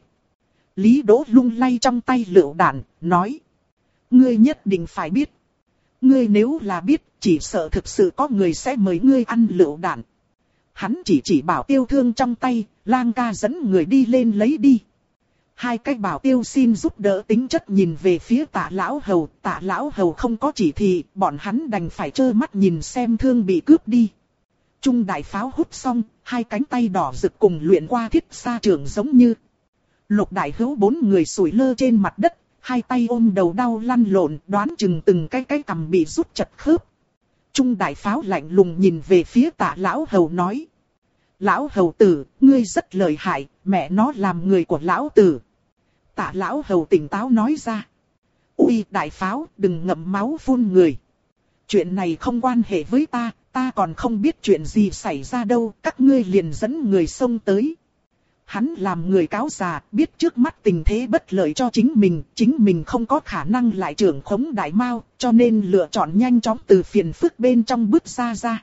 A: Lý Đỗ lung lay trong tay lựu đạn, nói. Ngươi nhất định phải biết. Ngươi nếu là biết, chỉ sợ thực sự có người sẽ mời ngươi ăn lựu đạn. Hắn chỉ chỉ bảo tiêu thương trong tay, Lang ca dẫn người đi lên lấy đi. Hai cái bảo tiêu xin giúp đỡ tính chất nhìn về phía Tạ lão hầu, Tạ lão hầu không có chỉ thị, bọn hắn đành phải trơ mắt nhìn xem thương bị cướp đi. Trung đại pháo hút xong, hai cánh tay đỏ rực cùng luyện qua thiết sa trường giống như. Lục đại hữu bốn người sủi lơ trên mặt đất, hai tay ôm đầu đau lăn lộn, đoán chừng từng cái cái cằm bị rút chật khớp. Trung đại pháo lạnh lùng nhìn về phía Tạ lão hầu nói. Lão hầu tử, ngươi rất lợi hại, mẹ nó làm người của lão tử. Tạ lão hầu tỉnh táo nói ra. Ui đại pháo, đừng ngậm máu phun người. Chuyện này không quan hệ với ta, ta còn không biết chuyện gì xảy ra đâu, các ngươi liền dẫn người xông tới. Hắn làm người cáo già, biết trước mắt tình thế bất lợi cho chính mình, chính mình không có khả năng lại trưởng khống đại mao, cho nên lựa chọn nhanh chóng từ phiền phức bên trong bước ra ra.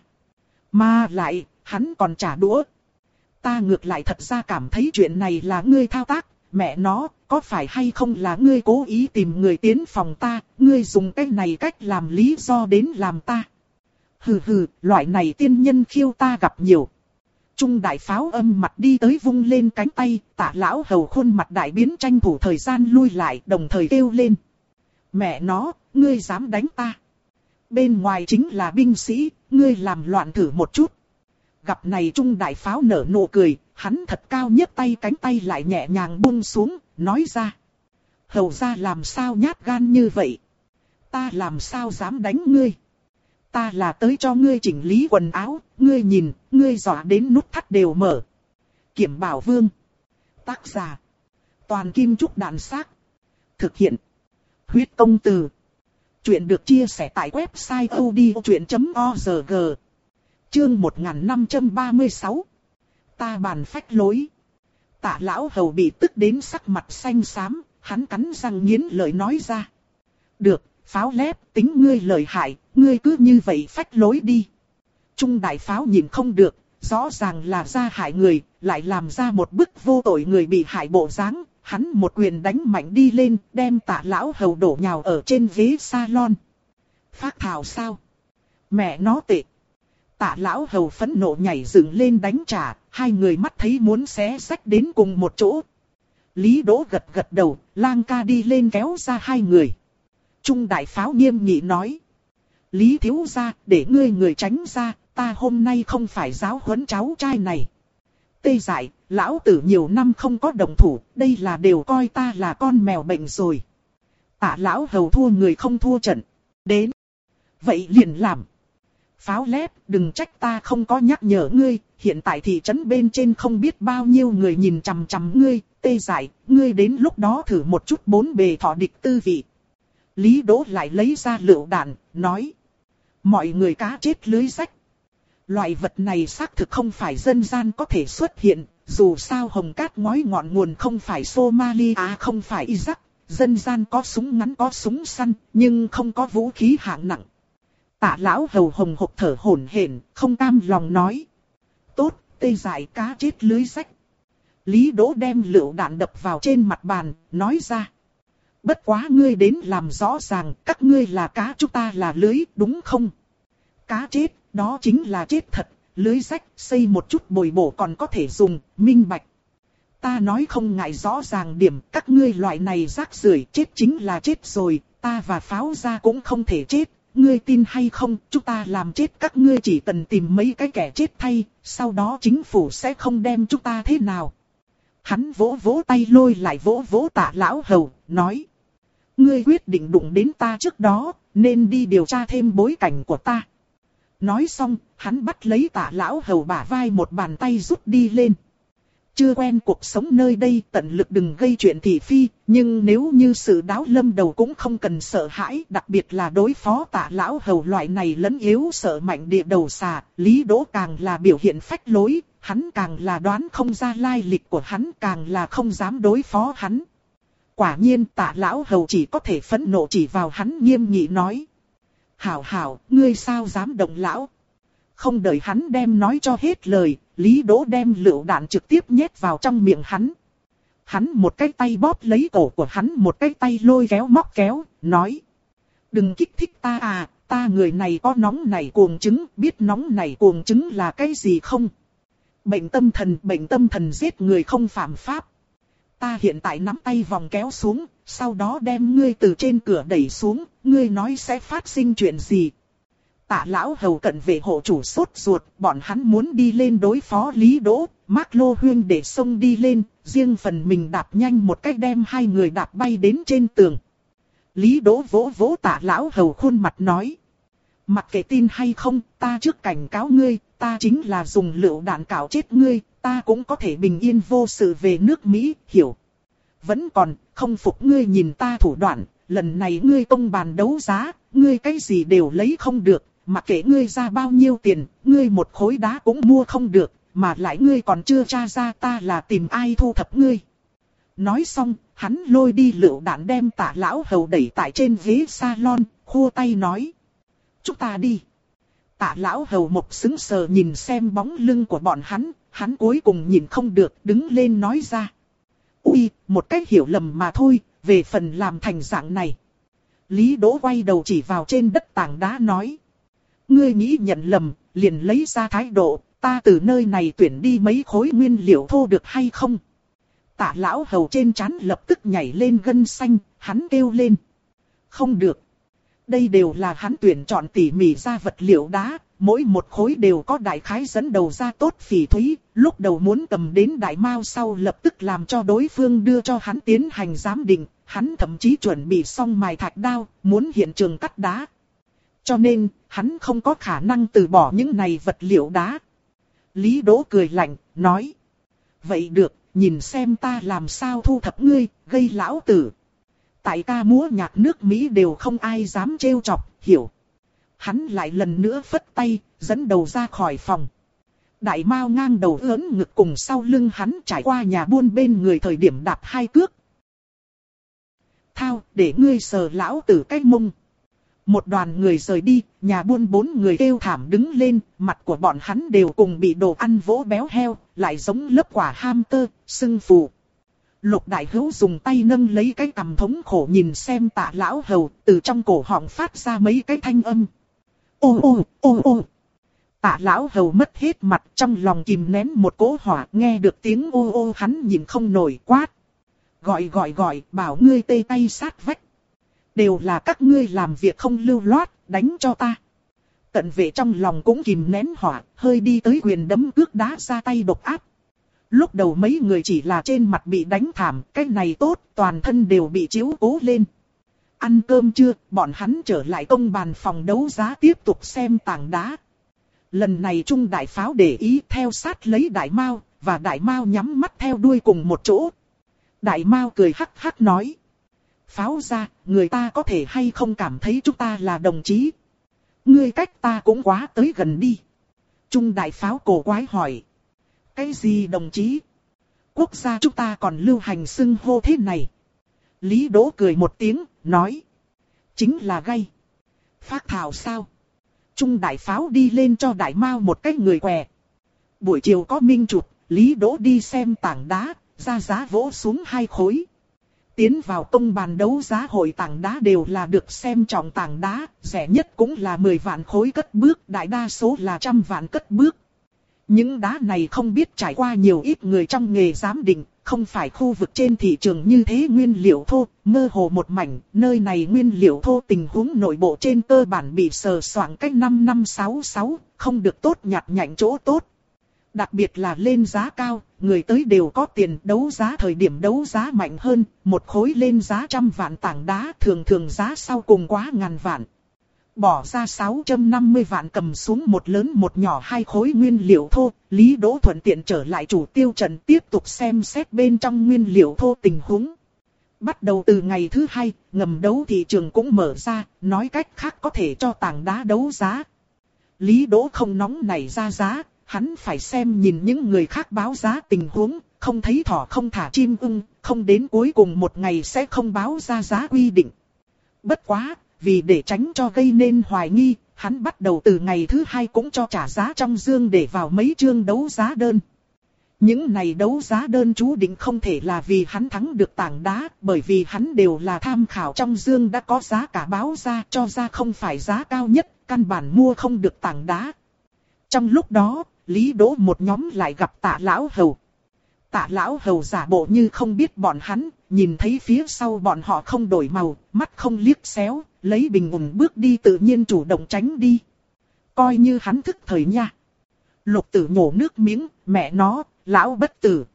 A: Mà lại, hắn còn trả đũa. Ta ngược lại thật ra cảm thấy chuyện này là ngươi thao tác, mẹ nó, có phải hay không là ngươi cố ý tìm người tiến phòng ta, ngươi dùng cái này cách làm lý do đến làm ta. Hừ hừ, loại này tiên nhân khiêu ta gặp nhiều. Trung đại pháo âm mặt đi tới vung lên cánh tay, Tạ lão hầu khuôn mặt đại biến tranh thủ thời gian lui lại, đồng thời kêu lên. Mẹ nó, ngươi dám đánh ta. Bên ngoài chính là binh sĩ, ngươi làm loạn thử một chút. Gặp này Trung đại pháo nở nụ cười, hắn thật cao nhấc tay cánh tay lại nhẹ nhàng buông xuống, nói ra. Hầu ra làm sao nhát gan như vậy? Ta làm sao dám đánh ngươi? Ta là tới cho ngươi chỉnh lý quần áo, ngươi nhìn, ngươi dọa đến nút thắt đều mở. Kiểm Bảo Vương. Tác giả. Toàn Kim Trúc Đàn Xác. Thực hiện. Huyết Công Từ. Chuyện được chia sẻ tại website odchuyện chấm org. Chương một nghìn năm trăm ba mươi sáu. Ta bàn phách lối. Tạ lão hầu bị tức đến sắc mặt xanh xám, hắn cắn răng nghiến lợi nói ra. Được, pháo lép, tính ngươi lợi hại, ngươi cứ như vậy phách lối đi. Trung đại pháo nhìn không được, rõ ràng là ra hại người, lại làm ra một bức vô tội người bị hại bộ dáng. Hắn một quyền đánh mạnh đi lên, đem Tạ lão hầu đổ nhào ở trên ghế salon. Phác thảo sao? Mẹ nó tệ. Tạ lão hầu phẫn nộ nhảy dựng lên đánh trả, hai người mắt thấy muốn xé rách đến cùng một chỗ. Lý Đỗ gật gật đầu, Lang ca đi lên kéo ra hai người. Trung đại pháo nghiêm nghị nói. Lý thiếu gia, để ngươi người tránh ra, ta hôm nay không phải giáo huấn cháu trai này. Tê dại, lão tử nhiều năm không có đồng thủ, đây là đều coi ta là con mèo bệnh rồi. Tạ lão hầu thua người không thua trận. Đến. Vậy liền làm. Pháo lép, đừng trách ta không có nhắc nhở ngươi, hiện tại thị trấn bên trên không biết bao nhiêu người nhìn chằm chằm ngươi, tê dại, ngươi đến lúc đó thử một chút bốn bề thọ địch tư vị. Lý Đỗ lại lấy ra lựu đạn, nói. Mọi người cá chết lưới rách. Loại vật này xác thực không phải dân gian có thể xuất hiện, dù sao hồng cát ngói ngọn nguồn không phải Somalia không phải Iraq, dân gian có súng ngắn có súng săn, nhưng không có vũ khí hạng nặng. Tạ lão hầu hồng hộc thở hổn hển, không cam lòng nói. Tốt, tê dại cá chết lưới rách. Lý Đỗ đem lựu đạn đập vào trên mặt bàn, nói ra. Bất quá ngươi đến làm rõ ràng, các ngươi là cá chúng ta là lưới, đúng không? Cá chết, đó chính là chết thật, lưới rách, xây một chút bồi bổ còn có thể dùng, minh bạch. Ta nói không ngại rõ ràng điểm, các ngươi loại này rác rưởi chết chính là chết rồi, ta và Pháo gia cũng không thể chết. Ngươi tin hay không, chúng ta làm chết các ngươi chỉ cần tìm mấy cái kẻ chết thay, sau đó chính phủ sẽ không đem chúng ta thế nào. Hắn vỗ vỗ tay lôi lại vỗ vỗ Tạ lão hầu, nói. Ngươi quyết định đụng đến ta trước đó, nên đi điều tra thêm bối cảnh của ta. Nói xong, hắn bắt lấy Tạ lão hầu bả vai một bàn tay rút đi lên. Chưa quen cuộc sống nơi đây, tận lực đừng gây chuyện thị phi, nhưng nếu như sự đáo lâm đầu cũng không cần sợ hãi, đặc biệt là đối phó Tạ lão hầu loại này lẫn yếu sợ mạnh địa đầu xà, Lý Đỗ càng là biểu hiện phách lối, hắn càng là đoán không ra lai lịch của hắn, càng là không dám đối phó hắn. Quả nhiên Tạ lão hầu chỉ có thể phẫn nộ chỉ vào hắn nghiêm nghị nói. Hảo hảo, ngươi sao dám động lão? Không đợi hắn đem nói cho hết lời, Lý Đỗ đem lựu đạn trực tiếp nhét vào trong miệng hắn. Hắn một cái tay bóp lấy cổ của hắn, một cái tay lôi kéo móc kéo, nói. Đừng kích thích ta à, ta người này có nóng nảy cuồng chứng, biết nóng nảy cuồng chứng là cái gì không? Bệnh tâm thần, bệnh tâm thần giết người không phạm pháp. Ta hiện tại nắm tay vòng kéo xuống, sau đó đem ngươi từ trên cửa đẩy xuống, ngươi nói sẽ phát sinh chuyện gì? Tạ lão hầu cận vệ hộ chủ sốt ruột, bọn hắn muốn đi lên đối phó Lý Đỗ, Mác Lô Huyên để xông đi lên, riêng phần mình đạp nhanh một cách đem hai người đạp bay đến trên tường. Lý Đỗ vỗ vỗ Tạ lão hầu khuôn mặt nói. Mặc kệ tin hay không, ta trước cảnh cáo ngươi, ta chính là dùng lựu đạn cào chết ngươi, ta cũng có thể bình yên vô sự về nước Mỹ, hiểu. Vẫn còn, không phục ngươi nhìn ta thủ đoạn, lần này ngươi công bàn đấu giá, ngươi cái gì đều lấy không được. Mặc kệ ngươi ra bao nhiêu tiền, ngươi một khối đá cũng mua không được, mà lại ngươi còn chưa tra ra ta là tìm ai thu thập ngươi. Nói xong, hắn lôi đi lựu đạn đem Tạ lão hầu đẩy tại trên ghế salon, khua tay nói. Chúng ta đi. Tạ lão hầu một sững sờ nhìn xem bóng lưng của bọn hắn, hắn cuối cùng nhìn không được, đứng lên nói ra. Ui, một cách hiểu lầm mà thôi, về phần làm thành dạng này. Lý Đỗ quay đầu chỉ vào trên đất tảng đá nói. Ngươi nghĩ nhận lầm, liền lấy ra thái độ, ta từ nơi này tuyển đi mấy khối nguyên liệu thô được hay không? Tạ lão hầu trên trán lập tức nhảy lên gân xanh, hắn kêu lên. Không được. Đây đều là hắn tuyển chọn tỉ mỉ ra vật liệu đá, mỗi một khối đều có đại khái dẫn đầu ra tốt phỉ thúy, lúc đầu muốn cầm đến đại mao sau lập tức làm cho đối phương đưa cho hắn tiến hành giám định, hắn thậm chí chuẩn bị xong mài thạch đao, muốn hiện trường cắt đá. Cho nên, hắn không có khả năng từ bỏ những này vật liệu đá. Lý Đỗ cười lạnh, nói. Vậy được, nhìn xem ta làm sao thu thập ngươi, gây lão tử. Tại ca múa nhạc nước Mỹ đều không ai dám trêu chọc, hiểu. Hắn lại lần nữa phất tay, dẫn đầu ra khỏi phòng. Đại Mao ngang đầu ớn ngực cùng sau lưng hắn trải qua nhà buôn bên người thời điểm đạp hai cước. Thao, để ngươi sờ lão tử cái mông. Một đoàn người rời đi, nhà buôn bốn người kêu thảm đứng lên, mặt của bọn hắn đều cùng bị đồ ăn vỗ béo heo, lại giống lớp quả hamster, sưng phù. Lục đại hữu dùng tay nâng lấy cái cằm thống khổ nhìn xem Tạ lão hầu, từ trong cổ họng phát ra mấy cái thanh âm. Ô ô, ô ô. Tạ lão hầu mất hết mặt, trong lòng kìm nén một cỗ hỏa, nghe được tiếng ô ô hắn nhìn không nổi, quát. Gọi gọi gọi, bảo ngươi tê tay sát vách. Đều là các ngươi làm việc không lưu loát, đánh cho ta. Cận vệ trong lòng cũng kìm nén hỏa, hơi đi tới quyền đấm cước đá ra tay độc áp. Lúc đầu mấy người chỉ là trên mặt bị đánh thảm, cái này tốt, toàn thân đều bị chiếu cố lên. Ăn cơm chưa, bọn hắn trở lại công bàn phòng đấu giá tiếp tục xem tảng đá. Lần này Trung Đại Pháo để ý theo sát lấy Đại Mao, và Đại Mao nhắm mắt theo đuôi cùng một chỗ. Đại Mao cười hắc hắc nói. Pháo ra, người ta có thể hay không cảm thấy chúng ta là đồng chí. Ngươi cách ta cũng quá tới gần đi. Trung Đại Pháo cổ quái hỏi. Cái gì đồng chí? Quốc gia chúng ta còn lưu hành xưng hô thế này. Lý Đỗ cười một tiếng, nói. Chính là gay. Phác thảo sao? Trung đại pháo đi lên cho đại mao một cái người què. Buổi chiều có minh chụp, Lý Đỗ đi xem tảng đá, ra giá vỗ xuống hai khối. Tiến vào công bàn đấu giá hội tảng đá đều là được xem trọng tảng đá, rẻ nhất cũng là mười vạn khối cất bước, đại đa số là trăm vạn cất bước. Những đá này không biết trải qua nhiều ít người trong nghề giám định, không phải khu vực trên thị trường như thế nguyên liệu thô, mơ hồ một mảnh, nơi này nguyên liệu thô tình huống nội bộ trên cơ bản bị sờ soạng cách năm năm sáu sáu, không được tốt nhặt nhạnh chỗ tốt. Đặc biệt là lên giá cao, người tới đều có tiền, đấu giá thời điểm đấu giá mạnh hơn, một khối lên giá trăm vạn tảng đá, thường thường giá sau cùng quá ngàn vạn. Bỏ ra sáu trăm năm mươi vạn cầm xuống một lớn một nhỏ hai khối nguyên liệu thô, Lý Đỗ thuận tiện trở lại chủ tiêu trận tiếp tục xem xét bên trong nguyên liệu thô tình huống. Bắt đầu từ ngày thứ hai, ngầm đấu thị trường cũng mở ra, nói cách khác có thể cho tảng đá đấu giá. Lý Đỗ không nóng nảy ra giá, hắn phải xem nhìn những người khác báo giá tình huống, không thấy thỏ không thả chim ưng, không đến cuối cùng một ngày sẽ không báo ra giá quy định. Bất quá, vì để tránh cho gây nên hoài nghi, hắn bắt đầu từ ngày thứ hai cũng cho trả giá trong dương để vào mấy chương đấu giá đơn. Những này đấu giá đơn chú định không thể là vì hắn thắng được tảng đá, bởi vì hắn đều là tham khảo trong dương đã có giá cả báo ra, cho ra không phải giá cao nhất, căn bản mua không được tảng đá. Trong lúc đó, Lý Đỗ một nhóm lại gặp Tạ Lão Hầu. Tạ Lão Hầu giả bộ như không biết bọn hắn, nhìn thấy phía sau bọn họ không đổi màu, mắt không liếc xéo, lấy bình ổn bước đi tự nhiên chủ động tránh đi. Coi như hắn thức thời nha. Lục Tử nhổ nước miếng, mẹ nó, lão bất tử.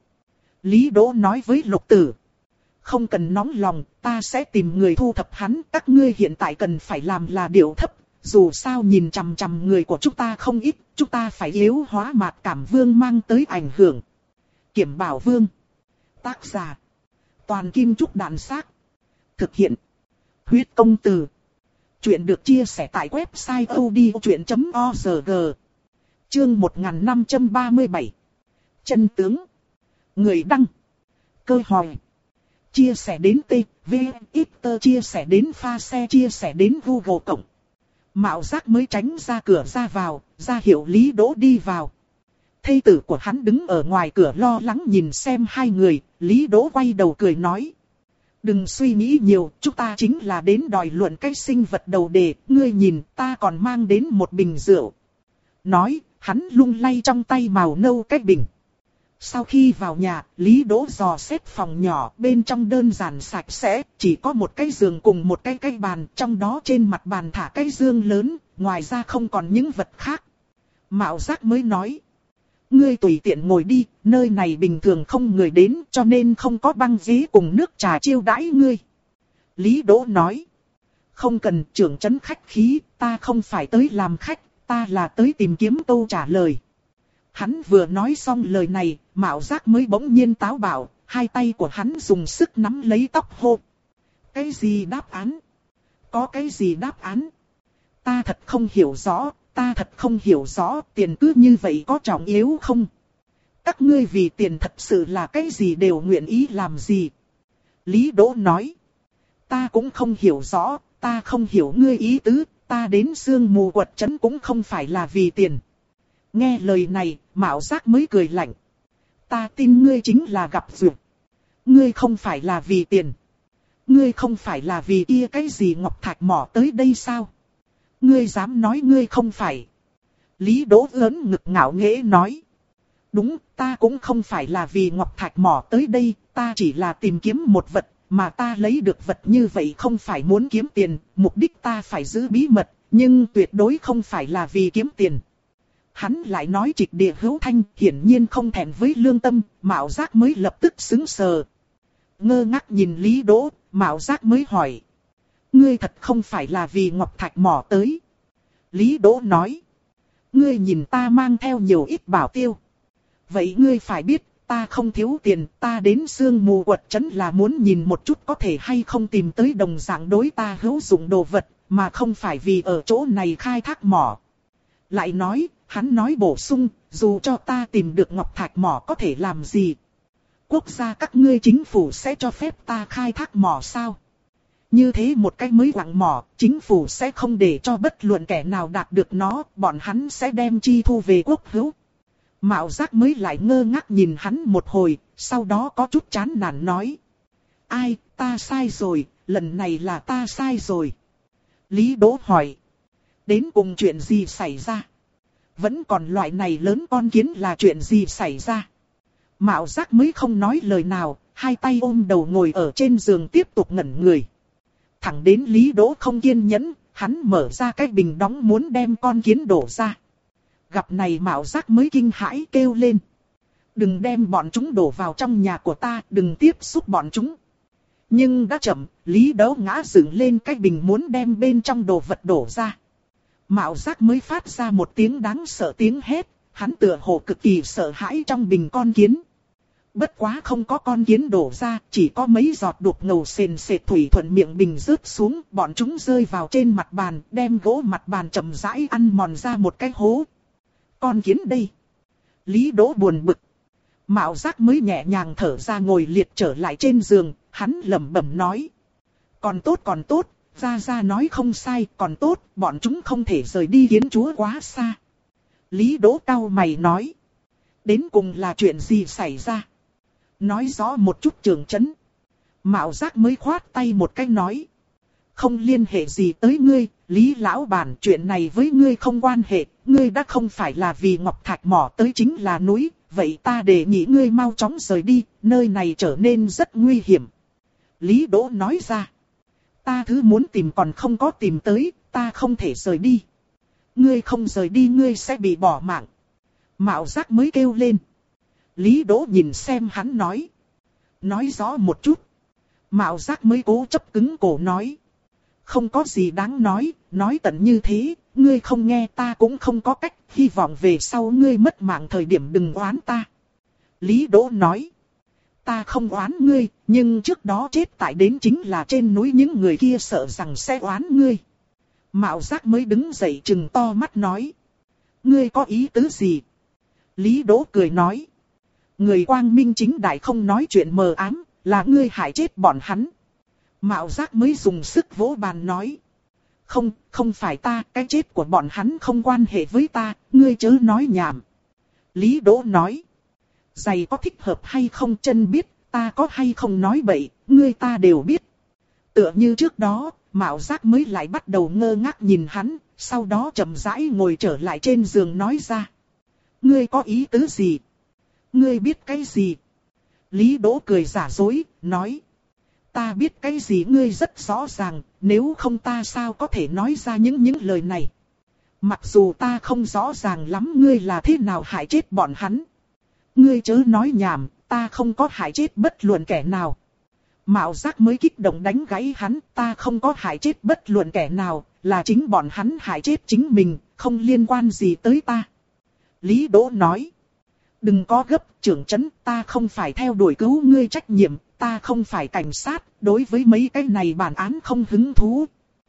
A: Lý Đỗ nói với Lục Tử. Không cần nóng lòng, ta sẽ tìm người thu thập hắn, các ngươi hiện tại cần phải làm là điệu thấp. Dù sao nhìn chằm chằm người của chúng ta không ít, chúng ta phải yếu hóa Mạt Cảm Vương mang tới ảnh hưởng. Kiểm Bảo Vương. Tác giả. Toàn Kim Trúc Đạn Xác. Thực hiện. Huyết Công Từ. Chuyện được chia sẻ tại website odchuyện chấm org. Chương một nghìn năm trăm ba mươi bảy. Chân tướng. Người đăng. Cơ hỏi. Chia sẻ đến T, V, X, chia sẻ đến pha xe, chia sẻ đến Google Cộng. Mạo Giác mới tránh ra cửa ra vào, ra hiệu Lý Đỗ đi vào. Thê tử của hắn đứng ở ngoài cửa lo lắng nhìn xem hai người, Lý Đỗ quay đầu cười nói. Đừng suy nghĩ nhiều, chúng ta chính là đến đòi luận cái sinh vật đầu đề, ngươi nhìn ta còn mang đến một bình rượu. Nói, hắn lung lay trong tay màu nâu cái bình. Sau khi vào nhà, Lý Đỗ dò xét phòng nhỏ, bên trong đơn giản sạch sẽ, chỉ có một cái giường cùng một cái cái bàn, trong đó trên mặt bàn thả cái dương lớn, ngoài ra không còn những vật khác. Mạo Giác mới nói, ngươi tùy tiện ngồi đi, nơi này bình thường không người đến, cho nên không có băng ghế cùng nước trà chiêu đãi ngươi. Lý Đỗ nói, không cần trưởng trấn khách khí, ta không phải tới làm khách, ta là tới tìm kiếm câu trả lời. Hắn vừa nói xong lời này, Mạo Giác mới bỗng nhiên táo bạo, hai tay của hắn dùng sức nắm lấy tóc hô. Cái gì đáp án? Có cái gì đáp án? Ta thật không hiểu rõ, ta thật không hiểu rõ, tiền cứ như vậy có trọng yếu không? Các ngươi vì tiền thật sự là cái gì đều nguyện ý làm gì? Lý Đỗ nói. Ta cũng không hiểu rõ, ta không hiểu ngươi ý tứ, ta đến Sương Mù Quật Trấn cũng không phải là vì tiền. Nghe lời này, Mạo Giác mới cười lạnh. Ta tin ngươi chính là gặp duyệt. Ngươi không phải là vì tiền. Ngươi không phải là vì kia cái gì ngọc thạch mỏ tới đây sao? Ngươi dám nói ngươi không phải. Lý Đỗ lớn ngực ngạo nghễ nói. Đúng, ta cũng không phải là vì ngọc thạch mỏ tới đây, ta chỉ là tìm kiếm một vật, mà ta lấy được vật như vậy không phải muốn kiếm tiền, mục đích ta phải giữ bí mật, nhưng tuyệt đối không phải là vì kiếm tiền. Hắn lại nói trịch địa hữu thanh, hiển nhiên không thẹn với lương tâm, Mạo Giác mới lập tức sững sờ. Ngơ ngác nhìn Lý Đỗ, Mạo Giác mới hỏi. Ngươi thật không phải là vì ngọc thạch mỏ tới. Lý Đỗ nói. Ngươi nhìn ta mang theo nhiều ít bảo tiêu. Vậy ngươi phải biết, ta không thiếu tiền, ta đến Sương Mù Quật Trấn là muốn nhìn một chút có thể hay không tìm tới đồng dạng đối ta hữu dụng đồ vật, mà không phải vì ở chỗ này khai thác mỏ. Lại nói, hắn nói bổ sung, dù cho ta tìm được ngọc thạch mỏ có thể làm gì. Quốc gia các ngươi chính phủ sẽ cho phép ta khai thác mỏ sao? Như thế một cái mới quặng mỏ, chính phủ sẽ không để cho bất luận kẻ nào đạt được nó, bọn hắn sẽ đem chi thu về quốc hữu. Mạo Giác mới lại ngơ ngác nhìn hắn một hồi, sau đó có chút chán nản nói. Ai, ta sai rồi, lần này là ta sai rồi. Lý Đỗ hỏi. Đến cùng chuyện gì xảy ra? Vẫn còn loại này lớn con kiến là chuyện gì xảy ra? Mạo Giác mới không nói lời nào, hai tay ôm đầu ngồi ở trên giường tiếp tục ngẩn người. Thẳng đến Lý Đỗ không kiên nhẫn, hắn mở ra cái bình đóng muốn đem con kiến đổ ra. Gặp này Mạo Giác mới kinh hãi kêu lên. Đừng đem bọn chúng đổ vào trong nhà của ta, đừng tiếp xúc bọn chúng. Nhưng đã chậm, Lý Đỗ ngã dựng lên cái bình muốn đem bên trong đồ vật đổ ra. Mạo Giác mới phát ra một tiếng đáng sợ tiếng hét, hắn tựa hồ cực kỳ sợ hãi trong bình con kiến. Bất quá không có con kiến đổ ra, chỉ có mấy giọt đục ngầu sền sệt thủy thuận miệng bình rớt xuống, bọn chúng rơi vào trên mặt bàn, đem gỗ mặt bàn chậm rãi ăn mòn ra một cái hố. Con kiến đây. Lý Đỗ buồn bực. Mạo Giác mới nhẹ nhàng thở ra ngồi liệt trở lại trên giường, hắn lẩm bẩm nói. Còn tốt còn tốt, Gia Gia nói không sai, còn tốt, bọn chúng không thể rời đi kiến chúa quá xa. Lý Đỗ cau mày nói. Đến cùng là chuyện gì xảy ra? Nói rõ một chút Trường Chấn. Mạo Giác mới khoát tay một cái nói. Không liên hệ gì tới ngươi, Lý lão bản, chuyện này với ngươi không quan hệ, ngươi đã không phải là vì ngọc thạch mỏ tới chính là núi, vậy ta đề nghị ngươi mau chóng rời đi, nơi này trở nên rất nguy hiểm. Lý Đỗ nói ra. Ta thứ muốn tìm còn không có tìm tới, ta không thể rời đi. Ngươi không rời đi ngươi sẽ bị bỏ mạng. Mạo Giác mới kêu lên. Lý Đỗ nhìn xem hắn nói. Nói rõ một chút. Mạo Giác mới cố chấp cứng cổ nói. Không có gì đáng nói, nói tận như thế, ngươi không nghe ta cũng không có cách, hy vọng về sau ngươi mất mạng thời điểm đừng oán ta. Lý Đỗ nói. Ta không oán ngươi, nhưng trước đó chết tại đến chính là trên núi những người kia sợ rằng sẽ oán ngươi. Mạo Giác mới đứng dậy trừng to mắt nói. Ngươi có ý tứ gì? Lý Đỗ cười nói. Người quang minh chính đại không nói chuyện mờ ám, là ngươi hại chết bọn hắn. Mạo Giác mới dùng sức vỗ bàn nói. Không, không phải ta, cái chết của bọn hắn không quan hệ với ta, ngươi chớ nói nhảm. Lý Đỗ nói. Giày có thích hợp hay không chân biết, ta có hay không nói bậy, ngươi ta đều biết. Tựa như trước đó, Mạo Giác mới lại bắt đầu ngơ ngác nhìn hắn, sau đó chậm rãi ngồi trở lại trên giường nói ra. Ngươi có ý tứ gì? Ngươi biết cái gì? Lý Đỗ cười giả dối, nói. Ta biết cái gì ngươi rất rõ ràng, nếu không ta sao có thể nói ra những những lời này. Mặc dù ta không rõ ràng lắm ngươi là thế nào hại chết bọn hắn. Ngươi chớ nói nhảm, ta không có hại chết bất luận kẻ nào. Mạo Giác mới kích động đánh gãy hắn, ta không có hại chết bất luận kẻ nào, là chính bọn hắn hại chết chính mình, không liên quan gì tới ta. Lý Đỗ nói. Đừng có gấp, Trưởng Chấn, ta không phải theo đuổi cứu ngươi trách nhiệm, ta không phải cảnh sát, đối với mấy cái này bản án không hứng thú.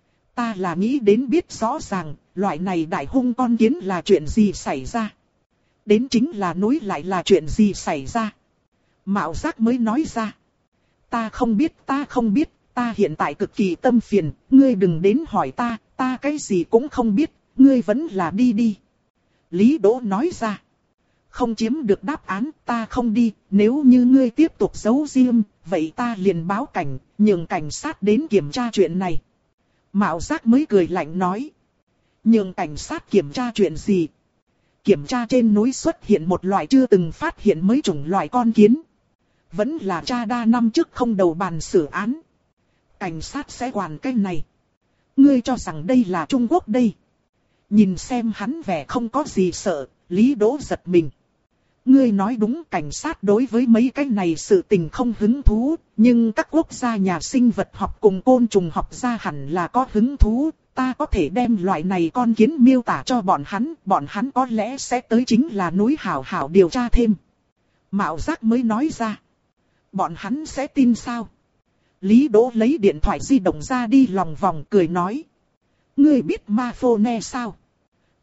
A: Ta là nghĩ đến biết rõ ràng, loại này đại hung con kiến là chuyện gì xảy ra. Đến chính là núi lại là chuyện gì xảy ra. Mạo Giác mới nói ra. Ta không biết, ta không biết, ta hiện tại cực kỳ tâm phiền, ngươi đừng đến hỏi ta, ta cái gì cũng không biết, ngươi vẫn là đi đi. Lý Đỗ nói ra. Không chiếm được đáp án, ta không đi, nếu như ngươi tiếp tục giấu riêng, vậy ta liền báo cảnh, nhường cảnh sát đến kiểm tra chuyện này. Mạo Giác mới cười lạnh nói. Nhường cảnh sát kiểm tra chuyện gì? Kiểm tra trên núi xuất hiện một loại chưa từng phát hiện mấy chủng loại con kiến. Vẫn là cha đa năm trước không đầu bàn xử án. Cảnh sát sẽ quản cái này. Ngươi cho rằng đây là Trung Quốc đây. Nhìn xem hắn vẻ không có gì sợ, Lý Đỗ giật mình. Ngươi nói đúng, cảnh sát đối với mấy cái này sự tình không hứng thú, nhưng các quốc gia nhà sinh vật học cùng côn trùng học gia hẳn là có hứng thú, ta có thể đem loại này con kiến miêu tả cho bọn hắn, bọn hắn có lẽ sẽ tới chính là núi hảo hảo điều tra thêm. Mạo Giác mới nói ra. Bọn hắn sẽ tin sao? Lý Đỗ lấy điện thoại di động ra đi lòng vòng cười nói. Ngươi biết Ma Phô Ne sao?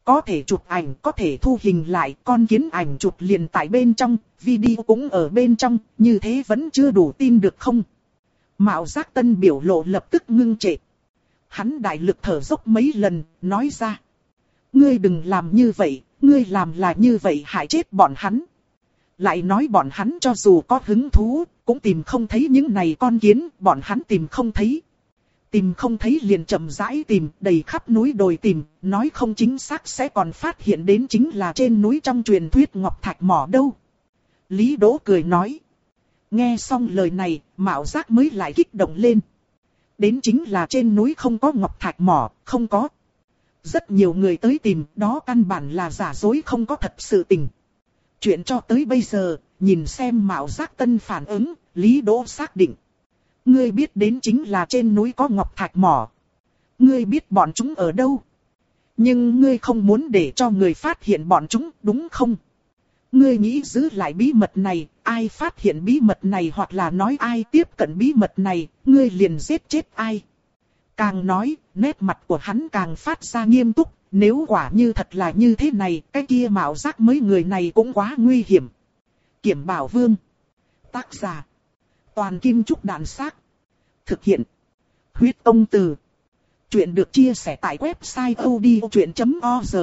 A: Có thể chụp ảnh, có thể thu hình lại, con kiến ảnh chụp liền tại bên trong, video cũng ở bên trong, như thế vẫn chưa đủ tin được không? Mạo Giác Tân biểu lộ lập tức ngưng trệ. Hắn đại lực thở dốc mấy lần, nói ra. Ngươi đừng làm như vậy, ngươi làm là như vậy hại chết bọn hắn. Lại nói bọn hắn cho dù có hứng thú, cũng tìm không thấy những này con kiến, bọn hắn tìm không thấy. Tìm không thấy liền chậm rãi tìm, đầy khắp núi đồi tìm, nói không chính xác sẽ còn phát hiện đến chính là trên núi trong truyền thuyết ngọc thạch mỏ đâu. Lý Đỗ cười nói. Nghe xong lời này, Mạo Giác mới lại kích động lên. Đến chính là trên núi không có ngọc thạch mỏ, không có. Rất nhiều người tới tìm, đó căn bản là giả dối không có thật sự tình. Chuyện cho tới bây giờ, nhìn xem Mạo Giác Tân phản ứng, Lý Đỗ xác định. Ngươi biết đến chính là trên núi có ngọc thạch mỏ. Ngươi biết bọn chúng ở đâu. Nhưng ngươi không muốn để cho người phát hiện bọn chúng, đúng không? Ngươi nghĩ giữ lại bí mật này, ai phát hiện bí mật này hoặc là nói ai tiếp cận bí mật này, ngươi liền giết chết ai. Càng nói, nét mặt của hắn càng phát ra nghiêm túc, nếu quả như thật là như thế này, cái kia Mạo Giác mấy người này cũng quá nguy hiểm. Kiểm Bảo Vương. Tác giả. Toàn Kim Trúc Đạn Xác. Thực hiện. Huyết Tông Từ. Chuyện được chia sẻ tại website odchuyện chấm org.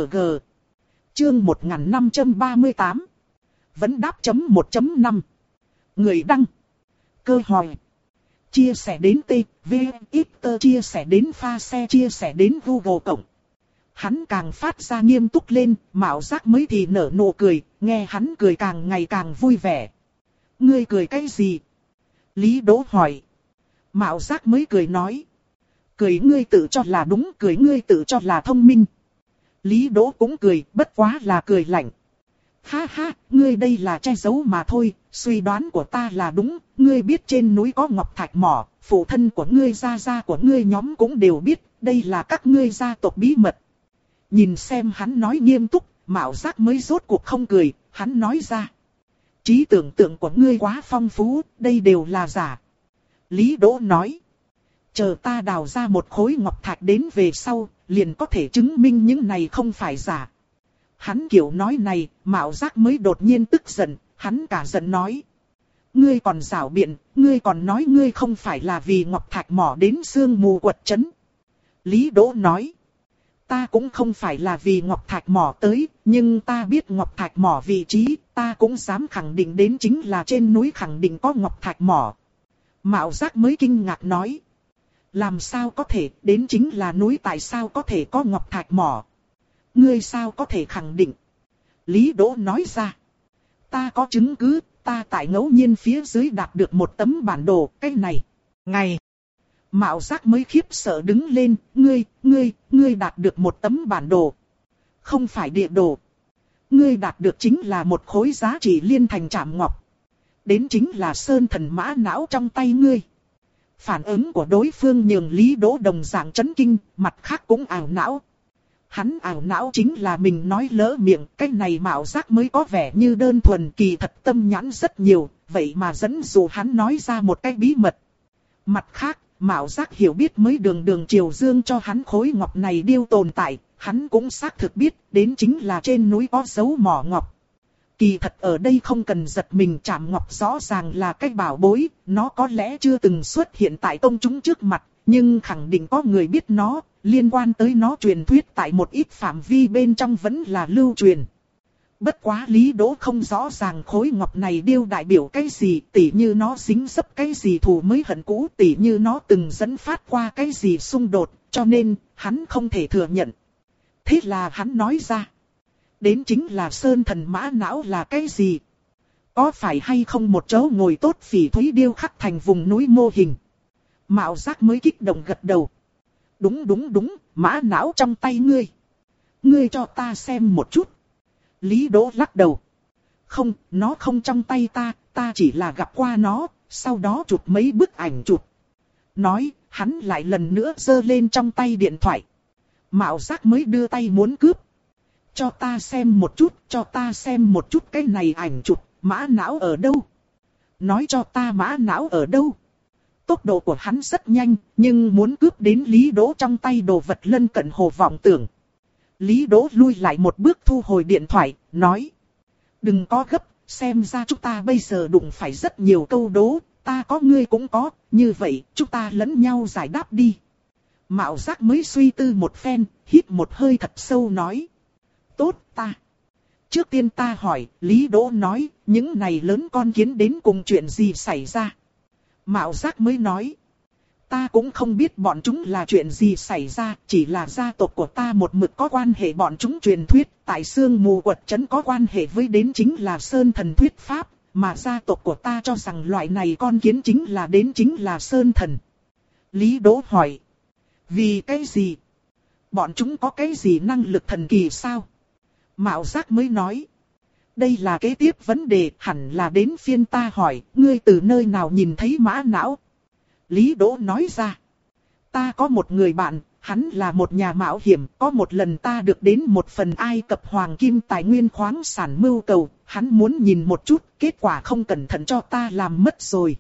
A: Chương một nghìn năm trăm ba mươi tám. Vấn đáp chấm một chấm năm. Người đăng. Cơ hỏi. Chia sẻ đến T, V, X, chia sẻ đến pha xe, chia sẻ đến Google Cộng. Hắn càng phát ra nghiêm túc lên, Mạo Giác mới thì nở nụ cười, nghe hắn cười càng ngày càng vui vẻ. Ngươi cười cái gì? Lý Đỗ hỏi. Mạo Giác mới cười nói. Cười ngươi tự cho là đúng, cười ngươi tự cho là thông minh. Lý Đỗ cũng cười, bất quá là cười lạnh. Ha ha, ngươi đây là che giấu mà thôi, suy đoán của ta là đúng, ngươi biết trên núi có ngọc thạch mỏ, phụ thân của ngươi, gia gia của ngươi nhóm cũng đều biết, đây là các ngươi gia tộc bí mật. Nhìn xem hắn nói nghiêm túc, Mạo Giác mới rốt cuộc không cười, hắn nói ra. Trí tưởng tượng của ngươi quá phong phú, đây đều là giả. Lý Đỗ nói. Chờ ta đào ra một khối ngọc thạch đến về sau, liền có thể chứng minh những này không phải giả. Hắn kiểu nói này, Mạo Giác mới đột nhiên tức giận, hắn cả giận nói. Ngươi còn giảo biện, ngươi còn nói ngươi không phải là vì ngọc thạch mỏ đến sương mù quật trấn. Lý Đỗ nói. Ta cũng không phải là vì ngọc thạch mỏ tới, nhưng ta biết ngọc thạch mỏ vị trí, ta cũng dám khẳng định đến chính là trên núi khẳng định có ngọc thạch mỏ. Mạo Giác mới kinh ngạc nói. Làm sao có thể, đến chính là núi tại sao có thể có ngọc thạch mỏ? Ngươi sao có thể khẳng định? Lý Đỗ nói ra. Ta có chứng cứ, ta tại ngẫu nhiên phía dưới đạt được một tấm bản đồ, cái này. Ngày. Mạo Giác mới khiếp sợ đứng lên, ngươi, ngươi, ngươi đạt được một tấm bản đồ. Không phải địa đồ. Ngươi đạt được chính là một khối giá trị liên thành trảm ngọc. Đến chính là sơn thần mã não trong tay ngươi. Phản ứng của đối phương nhường Lý Đỗ đồng dạng chấn kinh, mặt khác cũng ảo não. Hắn ảo não chính là mình nói lỡ miệng, cái này Mạo Giác mới có vẻ như đơn thuần, kỳ thật tâm nhãn rất nhiều, vậy mà dẫn dụ hắn nói ra một cái bí mật. Mặt khác, Mạo Giác hiểu biết mới đường đường triều dương cho hắn khối ngọc này điêu tồn tại, hắn cũng xác thực biết, đến chính là trên núi có dấu mỏ ngọc. Kỳ thật ở đây không cần giật mình, trảm ngọc rõ ràng là cái bảo bối, nó có lẽ chưa từng xuất hiện tại công chúng trước mặt, nhưng khẳng định có người biết nó, liên quan tới nó truyền thuyết tại một ít phạm vi bên trong vẫn là lưu truyền. Bất quá Lý Đỗ không rõ ràng khối ngọc này điêu đại biểu cái gì, tỉ như nó dính dấp cái gì thù mới hận cũ, tỉ như nó từng dẫn phát qua cái gì xung đột, cho nên hắn không thể thừa nhận. Thế là hắn nói ra. Đến chính là sơn thần mã não là cái gì? Có phải hay không một chỗ ngồi tốt phỉ thúy điêu khắc thành vùng núi mô hình? Mạo Giác mới kích động gật đầu. Đúng đúng đúng, mã não trong tay ngươi. Ngươi cho ta xem một chút. Lý Đỗ lắc đầu. Không, nó không trong tay ta, ta chỉ là gặp qua nó, sau đó chụp mấy bức ảnh chụp. Nói, hắn lại lần nữa giơ lên trong tay điện thoại. Mạo Giác mới đưa tay muốn cướp. Cho ta xem một chút, cho ta xem một chút cái này ảnh chụp, mã não ở đâu? Nói cho ta mã não ở đâu? Tốc độ của hắn rất nhanh, nhưng muốn cướp đến Lý Đỗ trong tay đồ vật lân cận hồ vọng tưởng. Lý Đỗ lui lại một bước thu hồi điện thoại, nói. Đừng có gấp, xem ra chúng ta bây giờ đụng phải rất nhiều câu đố, ta có ngươi cũng có, như vậy chúng ta lẫn nhau giải đáp đi. Mạo Giác mới suy tư một phen, hít một hơi thật sâu nói. Tốt ta. Trước tiên ta hỏi, Lý Đỗ nói, những này lớn con kiến đến cùng chuyện gì xảy ra? Mạo Giác mới nói. Ta cũng không biết bọn chúng là chuyện gì xảy ra, chỉ là gia tộc của ta một mực có quan hệ bọn chúng truyền thuyết, tại Sương Mù Quật Trấn có quan hệ với đến chính là Sơn Thần thuyết pháp, mà gia tộc của ta cho rằng loại này con kiến chính là đến chính là Sơn Thần. Lý Đỗ hỏi. Vì cái gì? Bọn chúng có cái gì năng lực thần kỳ sao? Mạo Giác mới nói. Đây là kế tiếp vấn đề, hẳn là đến phiên ta hỏi, ngươi từ nơi nào nhìn thấy mã não? Lý Đỗ nói ra. Ta có một người bạn, hắn là một nhà mạo hiểm, có một lần ta được đến một phần Ai Cập hoàng kim tài nguyên khoáng sản mưu cầu, hắn muốn nhìn một chút, kết quả không cẩn thận cho ta làm mất rồi.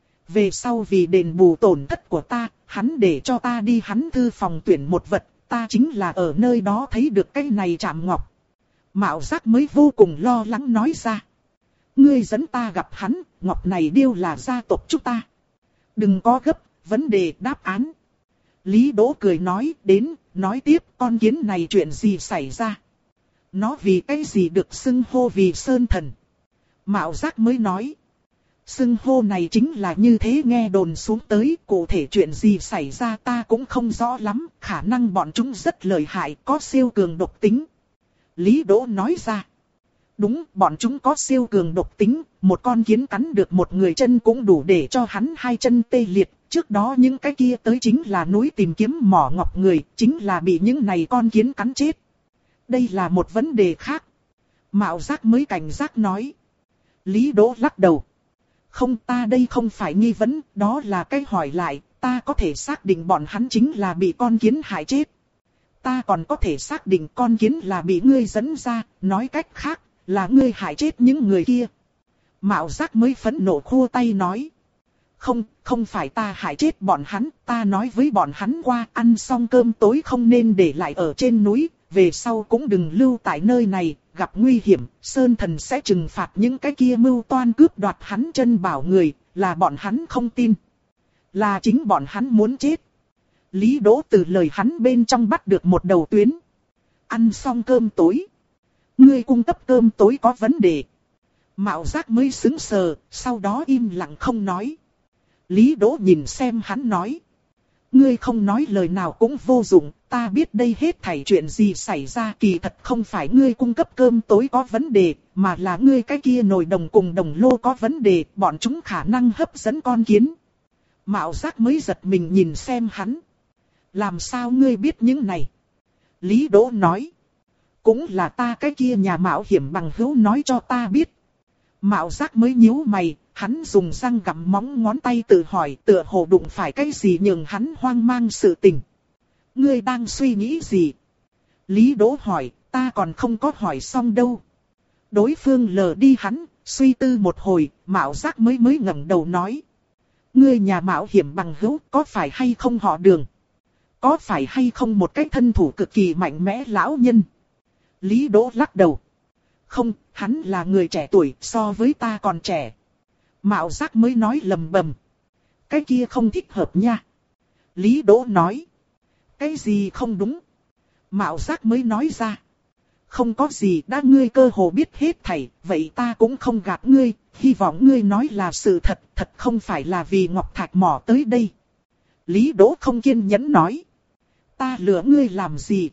A: Về sau vì đền bù tổn thất của ta, hắn để cho ta đi hắn thư phòng tuyển một vật, ta chính là ở nơi đó thấy được cái này chạm ngọc. Mạo Giác mới vô cùng lo lắng nói ra. Ngươi dẫn ta gặp hắn, ngọc này điêu là gia tộc chúng ta. Đừng có gấp, vấn đề đáp án. Lý Đỗ cười nói, đến, nói tiếp con kiến này chuyện gì xảy ra. Nó vì cái gì được xưng hô vì Sơn Thần. Mạo Giác mới nói. Xưng hô này chính là như thế, nghe đồn xuống tới, cụ thể chuyện gì xảy ra ta cũng không rõ lắm, khả năng bọn chúng rất lợi hại, có siêu cường độc tính. Lý Đỗ nói ra. Đúng, bọn chúng có siêu cường độc tính, một con kiến cắn được một người chân cũng đủ để cho hắn hai chân tê liệt. Trước đó những cái kia tới chính là núi tìm kiếm mỏ ngọc người, chính là bị những này con kiến cắn chết. Đây là một vấn đề khác. Mạo Giác mới cảnh giác nói. Lý Đỗ lắc đầu. Không, ta đây không phải nghi vấn, đó là cái hỏi lại, ta có thể xác định bọn hắn chính là bị con kiến hại chết. Ta còn có thể xác định con kiến là bị ngươi dẫn ra, nói cách khác, là ngươi hại chết những người kia. Mạo Giác mới phẫn nộ khua tay nói. Không, không phải ta hại chết bọn hắn, ta nói với bọn hắn qua ăn xong cơm tối không nên để lại ở trên núi, về sau cũng đừng lưu tại nơi này, gặp nguy hiểm, Sơn Thần sẽ trừng phạt những cái kia mưu toan cướp đoạt hắn chân bảo người, là bọn hắn không tin. Là chính bọn hắn muốn chết. Lý Đỗ từ lời hắn bên trong bắt được một đầu tuyến. Ăn xong cơm tối. Ngươi cung cấp cơm tối có vấn đề. Mạo Giác mới sững sờ, sau đó im lặng không nói. Lý Đỗ nhìn xem hắn nói. Ngươi không nói lời nào cũng vô dụng, ta biết đây hết thảy chuyện gì xảy ra, kỳ thật không phải ngươi cung cấp cơm tối có vấn đề, mà là ngươi cái kia nồi đồng cùng đồng lô có vấn đề, bọn chúng khả năng hấp dẫn con kiến. Mạo Giác mới giật mình nhìn xem hắn. Làm sao ngươi biết những này? Lý Đỗ nói. Cũng là ta cái kia nhà mạo hiểm bằng hữu nói cho ta biết. Mạo Giác mới nhíu mày, hắn dùng răng gặm móng ngón tay tự hỏi tựa hồ đụng phải cái gì nhường hắn hoang mang sự tình. Ngươi đang suy nghĩ gì? Lý Đỗ hỏi, ta còn không có hỏi xong đâu. Đối phương lờ đi hắn, suy tư một hồi, Mạo Giác mới mới ngẩng đầu nói. Ngươi nhà mạo hiểm bằng hữu có phải hay không họ Đường? Có phải hay không một cái thân thủ cực kỳ mạnh mẽ lão nhân? Lý Đỗ lắc đầu. Không, hắn là người trẻ tuổi, so với ta còn trẻ. Mạo Giác mới nói lầm bầm. Cái kia không thích hợp nha. Lý Đỗ nói. Cái gì không đúng? Mạo Giác mới nói ra. Không có gì, đã ngươi cơ hồ biết hết thảy, vậy ta cũng không gạt ngươi, hy vọng ngươi nói là sự thật, thật không phải là vì Ngọc Thạch mỏ tới đây. Lý Đỗ không kiên nhẫn nói. Ta lừa ngươi làm gì?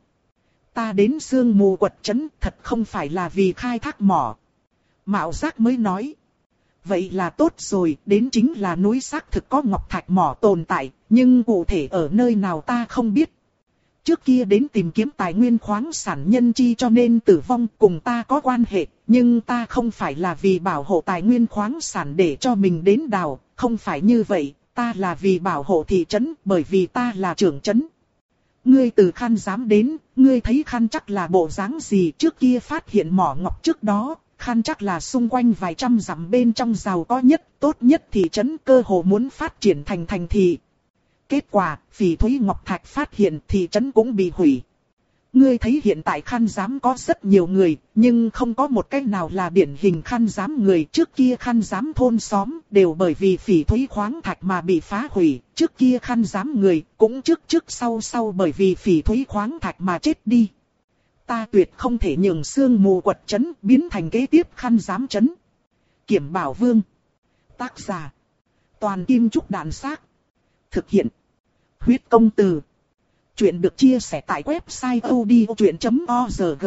A: Ta đến Sương Mù Quật Trấn thật không phải là vì khai thác mỏ. Mạo Giác mới nói. Vậy là tốt rồi, đến chính là núi xác thực có Ngọc Thạch mỏ tồn tại, nhưng cụ thể ở nơi nào ta không biết. Trước kia đến tìm kiếm tài nguyên khoáng sản nhân chi cho nên tử vong cùng ta có quan hệ, nhưng ta không phải là vì bảo hộ tài nguyên khoáng sản để cho mình đến đào, không phải như vậy, ta là vì bảo hộ thị trấn bởi vì ta là trưởng trấn. Ngươi từ Khăn Giám đến, ngươi thấy Khăn chắc là bộ dáng gì? Trước kia phát hiện mỏ ngọc trước đó, Khăn chắc là xung quanh vài trăm dặm bên trong giàu có nhất, tốt nhất thị trấn, cơ hồ muốn phát triển thành thành thị. Kết quả, phỉ thúy ngọc thạch phát hiện thị trấn cũng bị hủy. Ngươi thấy hiện tại khăn giám có rất nhiều người, nhưng không có một cái nào là điển hình khăn giám người. Trước kia khăn giám thôn xóm đều bởi vì phỉ thúy khoáng thạch mà bị phá hủy. Trước kia khăn giám người cũng trước trước sau sau bởi vì phỉ thúy khoáng thạch mà chết đi. Ta tuyệt không thể nhường sương mù quật trấn biến thành kế tiếp khăn giám trấn. Kiểm Bảo Vương. Tác giả. Toàn Kim Trúc Đàn Xác. Thực hiện. Huyết Công Từ. Chuyện được chia sẻ tại website odchuyện chấm org.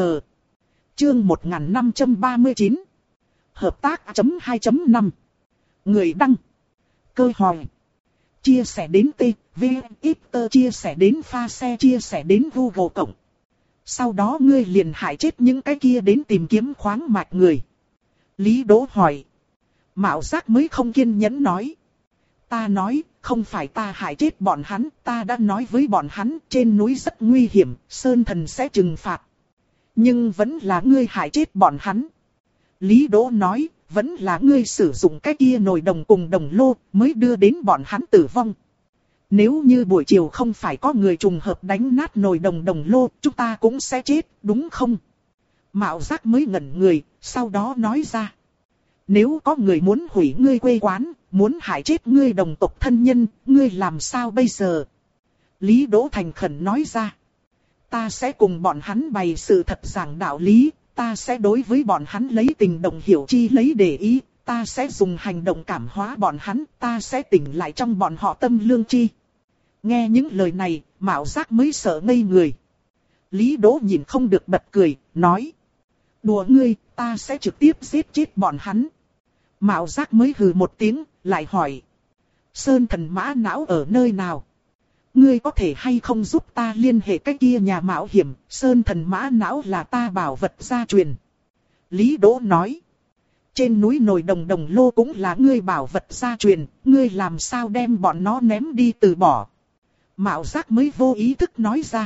A: Chương một nghìn năm trăm ba mươi chín. Hợp tác chấm hai chấm năm. Người đăng. Cơ hoài. Chia sẻ đến T, V, X, chia sẻ đến pha xe, chia sẻ đến Google Cộng. Sau đó ngươi liền hại chết những cái kia đến tìm kiếm khoáng mạch người. Lý Đỗ hỏi. Mạo Giác mới không kiên nhẫn nói. Ta nói, không phải ta hại chết bọn hắn, ta đã nói với bọn hắn trên núi rất nguy hiểm, Sơn Thần sẽ trừng phạt. Nhưng vẫn là ngươi hại chết bọn hắn. Lý Đỗ nói, vẫn là ngươi sử dụng cái kia nồi đồng cùng đồng lô mới đưa đến bọn hắn tử vong. Nếu như buổi chiều không phải có người trùng hợp đánh nát nồi đồng đồng lô, chúng ta cũng sẽ chết, đúng không? Mạo Giác mới ngẩn người, sau đó nói ra. Nếu có người muốn hủy ngươi quê quán, muốn hại chết ngươi đồng tộc thân nhân, ngươi làm sao bây giờ? Lý Đỗ thành khẩn nói ra. Ta sẽ cùng bọn hắn bày sự thật giảng đạo lý, ta sẽ đối với bọn hắn lấy tình đồng hiểu chi lấy để ý, ta sẽ dùng hành động cảm hóa bọn hắn, ta sẽ tỉnh lại trong bọn họ tâm lương chi. Nghe những lời này, Mạo Giác mới sợ ngây người. Lý Đỗ nhìn không được bật cười, nói. Đùa ngươi, ta sẽ trực tiếp giết chết bọn hắn. Mạo Giác mới hừ một tiếng, lại hỏi. Sơn Thần mã não ở nơi nào? Ngươi có thể hay không giúp ta liên hệ cái kia nhà mạo hiểm, Sơn Thần mã não là ta bảo vật gia truyền. Lý Đỗ nói. Trên núi nồi đồng đồng lô cũng là ngươi bảo vật gia truyền, ngươi làm sao đem bọn nó ném đi từ bỏ? Mạo Giác mới vô ý thức nói ra.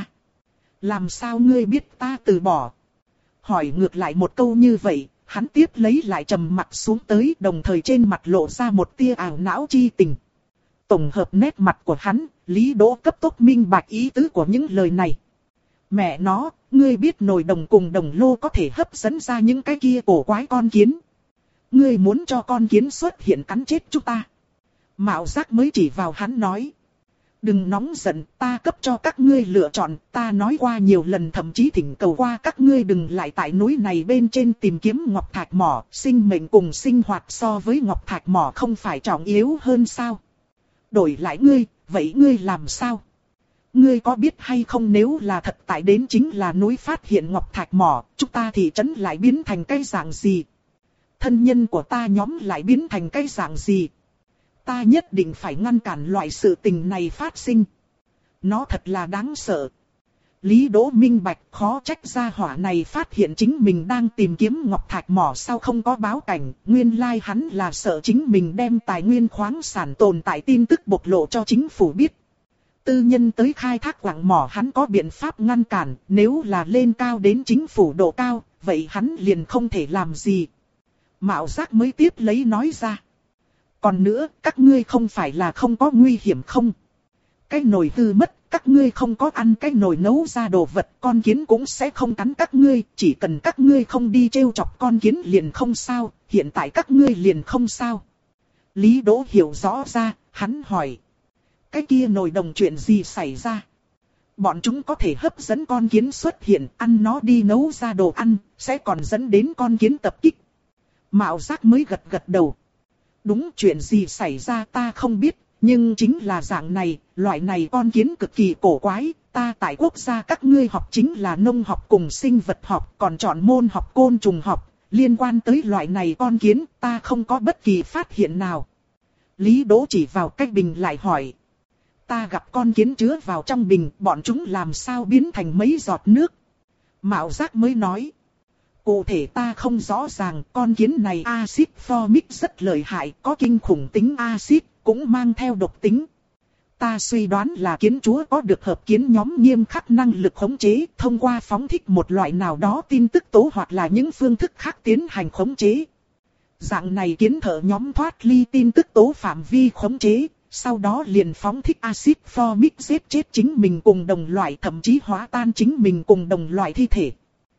A: Làm sao ngươi biết ta từ bỏ? Hỏi ngược lại một câu như vậy, hắn tiếp lấy lại trầm mặt xuống tới, đồng thời trên mặt lộ ra một tia ảo não chi tình. Tổng hợp nét mặt của hắn, Lý Đỗ cấp tốc minh bạch ý tứ của những lời này. Mẹ nó, ngươi biết nồi đồng cùng đồng lô có thể hấp dẫn ra những cái kia cổ quái con kiến. Ngươi muốn cho con kiến xuất hiện cắn chết chúng ta. Mạo Giác mới chỉ vào hắn nói. Đừng nóng giận, ta cấp cho các ngươi lựa chọn, ta nói qua nhiều lần thậm chí thỉnh cầu qua các ngươi đừng lại tại núi này bên trên tìm kiếm ngọc thạch mỏ, sinh mệnh cùng sinh hoạt so với ngọc thạch mỏ không phải trọng yếu hơn sao? Đổi lại ngươi, vậy ngươi làm sao? Ngươi có biết hay không nếu là thật tại đến chính là núi phát hiện ngọc thạch mỏ, chúng ta thị trấn lại biến thành cái dạng gì? Thân nhân của ta nhóm lại biến thành cái dạng gì? Ta nhất định phải ngăn cản loại sự tình này phát sinh. Nó thật là đáng sợ. Lý Đỗ minh bạch khó trách gia hỏa này phát hiện chính mình đang tìm kiếm ngọc thạch mỏ sao không có báo cảnh. Nguyên lai hắn là sợ chính mình đem tài nguyên khoáng sản tồn tại tin tức bộc lộ cho chính phủ biết. Tư nhân tới khai thác quặng mỏ hắn có biện pháp ngăn cản. Nếu là lên cao đến chính phủ độ cao, vậy hắn liền không thể làm gì. Mạo Giác mới tiếp lấy nói ra. Còn nữa, các ngươi không phải là không có nguy hiểm không? Cái nồi hư mất, các ngươi không có ăn cái nồi nấu ra đồ vật, con kiến cũng sẽ không cắn các ngươi, chỉ cần các ngươi không đi trêu chọc con kiến liền không sao, hiện tại các ngươi liền không sao. Lý Đỗ hiểu rõ ra, hắn hỏi. Cái kia nồi đồng chuyện gì xảy ra? Bọn chúng có thể hấp dẫn con kiến xuất hiện, ăn nó đi nấu ra đồ ăn, sẽ còn dẫn đến con kiến tập kích. Mạo Giác mới gật gật đầu. Đúng, chuyện gì xảy ra ta không biết, nhưng chính là dạng này, loại này con kiến cực kỳ cổ quái, ta tại quốc gia các ngươi học chính là nông học cùng sinh vật học, còn chọn môn học côn trùng học, liên quan tới loại này con kiến, ta không có bất kỳ phát hiện nào. Lý Đỗ chỉ vào cái bình lại hỏi. Ta gặp con kiến chứa vào trong bình, bọn chúng làm sao biến thành mấy giọt nước? Mạo Giác mới nói. Cụ thể ta không rõ ràng, con kiến này axit formic rất lợi hại, có kinh khủng tính axit, cũng mang theo độc tính. Ta suy đoán là kiến chúa có được hợp kiến nhóm nghiêm khắc năng lực khống chế, thông qua phóng thích một loại nào đó tin tức tố hoặc là những phương thức khác tiến hành khống chế. Dạng này kiến thợ nhóm thoát ly tin tức tố phạm vi khống chế, sau đó liền phóng thích axit formic giết chết chính mình cùng đồng loại, thậm chí hóa tan chính mình cùng đồng loại thi thể.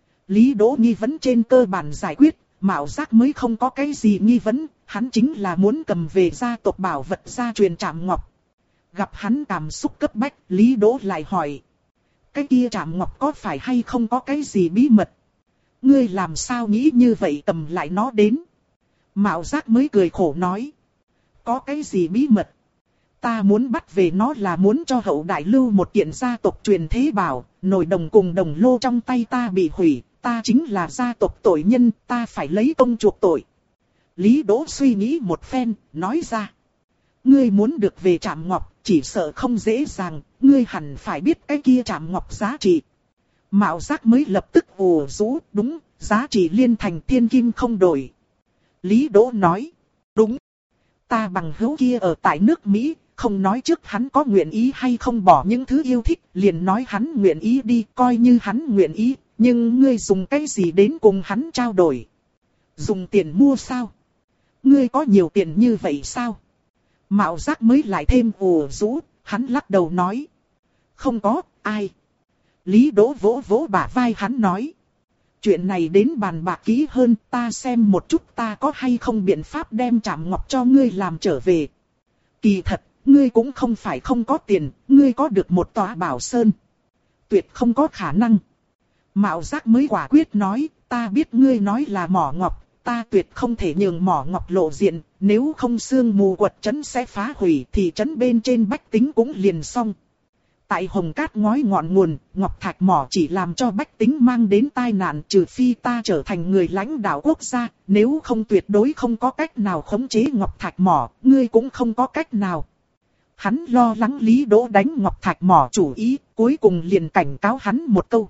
A: Lý Đỗ nghi vấn trên cơ bản giải quyết, Mạo Giác mới không có cái gì nghi vấn, hắn chính là muốn cầm về gia tộc bảo vật gia truyền Trảm Ngọc. Gặp hắn cảm xúc cấp bách, Lý Đỗ lại hỏi. Cái kia Trảm Ngọc có phải hay không có cái gì bí mật? Ngươi làm sao nghĩ như vậy cầm lại nó đến? Mạo Giác mới cười khổ nói. Có cái gì bí mật? Ta muốn bắt về nó là muốn cho hậu đại lưu một kiện gia tộc truyền thế bảo, nồi đồng cùng đồng lô trong tay ta bị hủy, ta chính là gia tộc tội nhân, ta phải lấy công chuộc tội. Lý Đỗ suy nghĩ một phen, nói ra. Ngươi muốn được về Trảm Ngọc, chỉ sợ không dễ dàng, ngươi hẳn phải biết cái kia Trảm Ngọc giá trị. Mạo Giác mới lập tức ồ rũ, đúng, giá trị liên thành thiên kim không đổi. Lý Đỗ nói, đúng. Ta bằng hữu kia ở tại nước Mỹ, không nói trước hắn có nguyện ý hay không bỏ những thứ yêu thích, liền nói hắn nguyện ý đi, coi như hắn nguyện ý, nhưng ngươi dùng cái gì đến cùng hắn trao đổi? Dùng tiền mua sao? Ngươi có nhiều tiền như vậy sao? Mạo Giác mới lại thêm ồ rũ, hắn lắc đầu nói. Không có, ai? Lý Đỗ vỗ vỗ bả vai hắn nói. Chuyện này đến bàn bạc kỹ hơn, ta xem một chút ta có hay không biện pháp đem Trảm Ngọc cho ngươi làm trở về. Kỳ thật, ngươi cũng không phải không có tiền, ngươi có được một tòa bảo sơn. Tuyệt không có khả năng. Mạo Giác mới quả quyết nói, ta biết ngươi nói là mỏ ngọc, ta tuyệt không thể nhường mỏ ngọc lộ diện, nếu không sương mù quật trấn sẽ phá hủy thì trấn bên trên bách tính cũng liền xong. Tại Hồng Cát ngói ngọn nguồn, ngọc thạch mỏ chỉ làm cho bách tính mang đến tai nạn, trừ phi ta trở thành người lãnh đạo quốc gia, nếu không tuyệt đối không có cách nào khống chế ngọc thạch mỏ, ngươi cũng không có cách nào. Hắn lo lắng Lý Đỗ đánh ngọc thạch mỏ chủ ý, cuối cùng liền cảnh cáo hắn một câu.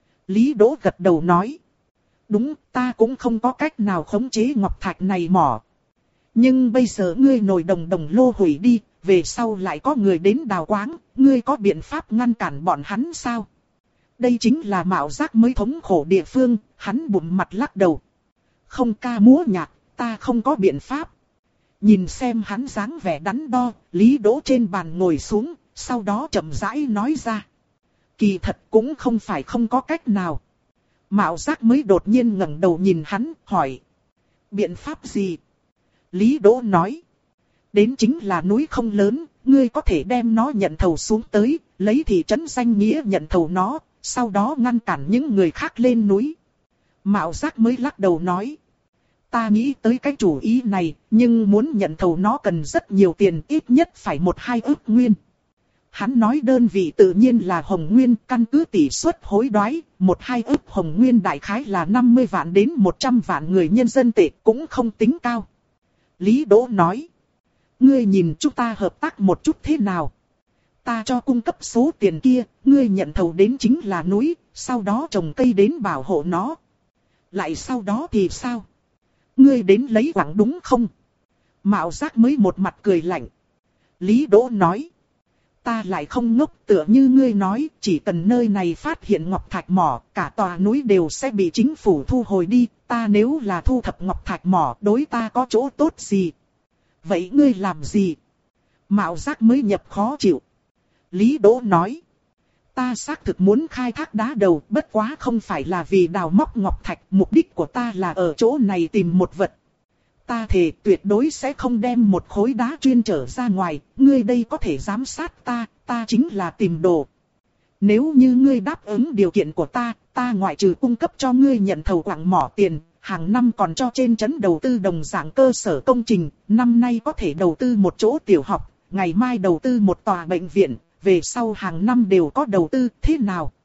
A: Lý Đỗ gật đầu nói. Đúng, ta cũng không có cách nào khống chế ngọc thạch này mỏ. Nhưng bây giờ ngươi nồi đồng đồng lô hủy đi, về sau lại có người đến đào quáng, ngươi có biện pháp ngăn cản bọn hắn sao? Đây chính là Mạo Giác mới thống khổ địa phương, hắn bụng mặt lắc đầu. Không ca múa nhạc, ta không có biện pháp. Nhìn xem hắn dáng vẻ đắn đo, Lý Đỗ trên bàn ngồi xuống, sau đó chậm rãi nói ra. Kỳ thật cũng không phải không có cách nào. Mạo Giác mới đột nhiên ngẩng đầu nhìn hắn, hỏi. Biện pháp gì? Lý Đỗ nói. Đến chính là núi không lớn, ngươi có thể đem nó nhận thầu xuống tới, lấy thị trấn danh nghĩa nhận thầu nó, sau đó ngăn cản những người khác lên núi. Mạo Giác mới lắc đầu nói. Ta nghĩ tới cái chủ ý này, nhưng muốn nhận thầu nó cần rất nhiều tiền, ít nhất phải một hai ức nguyên. Hắn nói đơn vị tự nhiên là hồng nguyên, căn cứ tỷ suất hối đoái, một hai ức hồng nguyên đại khái là năm mươi vạn đến một trăm vạn người nhân dân tệ, cũng không tính cao. Lý Đỗ nói. Ngươi nhìn chúng ta hợp tác một chút thế nào? Ta cho cung cấp số tiền kia, ngươi nhận thầu đến chính là núi, sau đó trồng cây đến bảo hộ nó. Lại sau đó thì sao? Ngươi đến lấy quặng đúng không? Mạo Giác mới một mặt cười lạnh. Lý Đỗ nói. Ta lại không ngốc, tựa như ngươi nói, chỉ cần nơi này phát hiện ngọc thạch mỏ, cả tòa núi đều sẽ bị chính phủ thu hồi đi. Ta nếu là thu thập ngọc thạch mỏ, đối ta có chỗ tốt gì? Vậy ngươi làm gì? Mạo Giác mới nhập khó chịu. Lý Đỗ nói. Ta xác thực muốn khai thác đá đầu, bất quá không phải là vì đào móc ngọc thạch, mục đích của ta là ở chỗ này tìm một vật. Ta thề tuyệt đối sẽ không đem một khối đá chuyên trở ra ngoài, ngươi đây có thể giám sát ta, ta chính là tìm đồ. Nếu như ngươi đáp ứng điều kiện của ta, ta ngoại trừ cung cấp cho ngươi nhận thầu quặng mỏ tiền, hàng năm còn cho trên trấn đầu tư đồng dạng cơ sở công trình, năm nay có thể đầu tư một chỗ tiểu học, ngày mai đầu tư một tòa bệnh viện, về sau hàng năm đều có đầu tư, thế nào?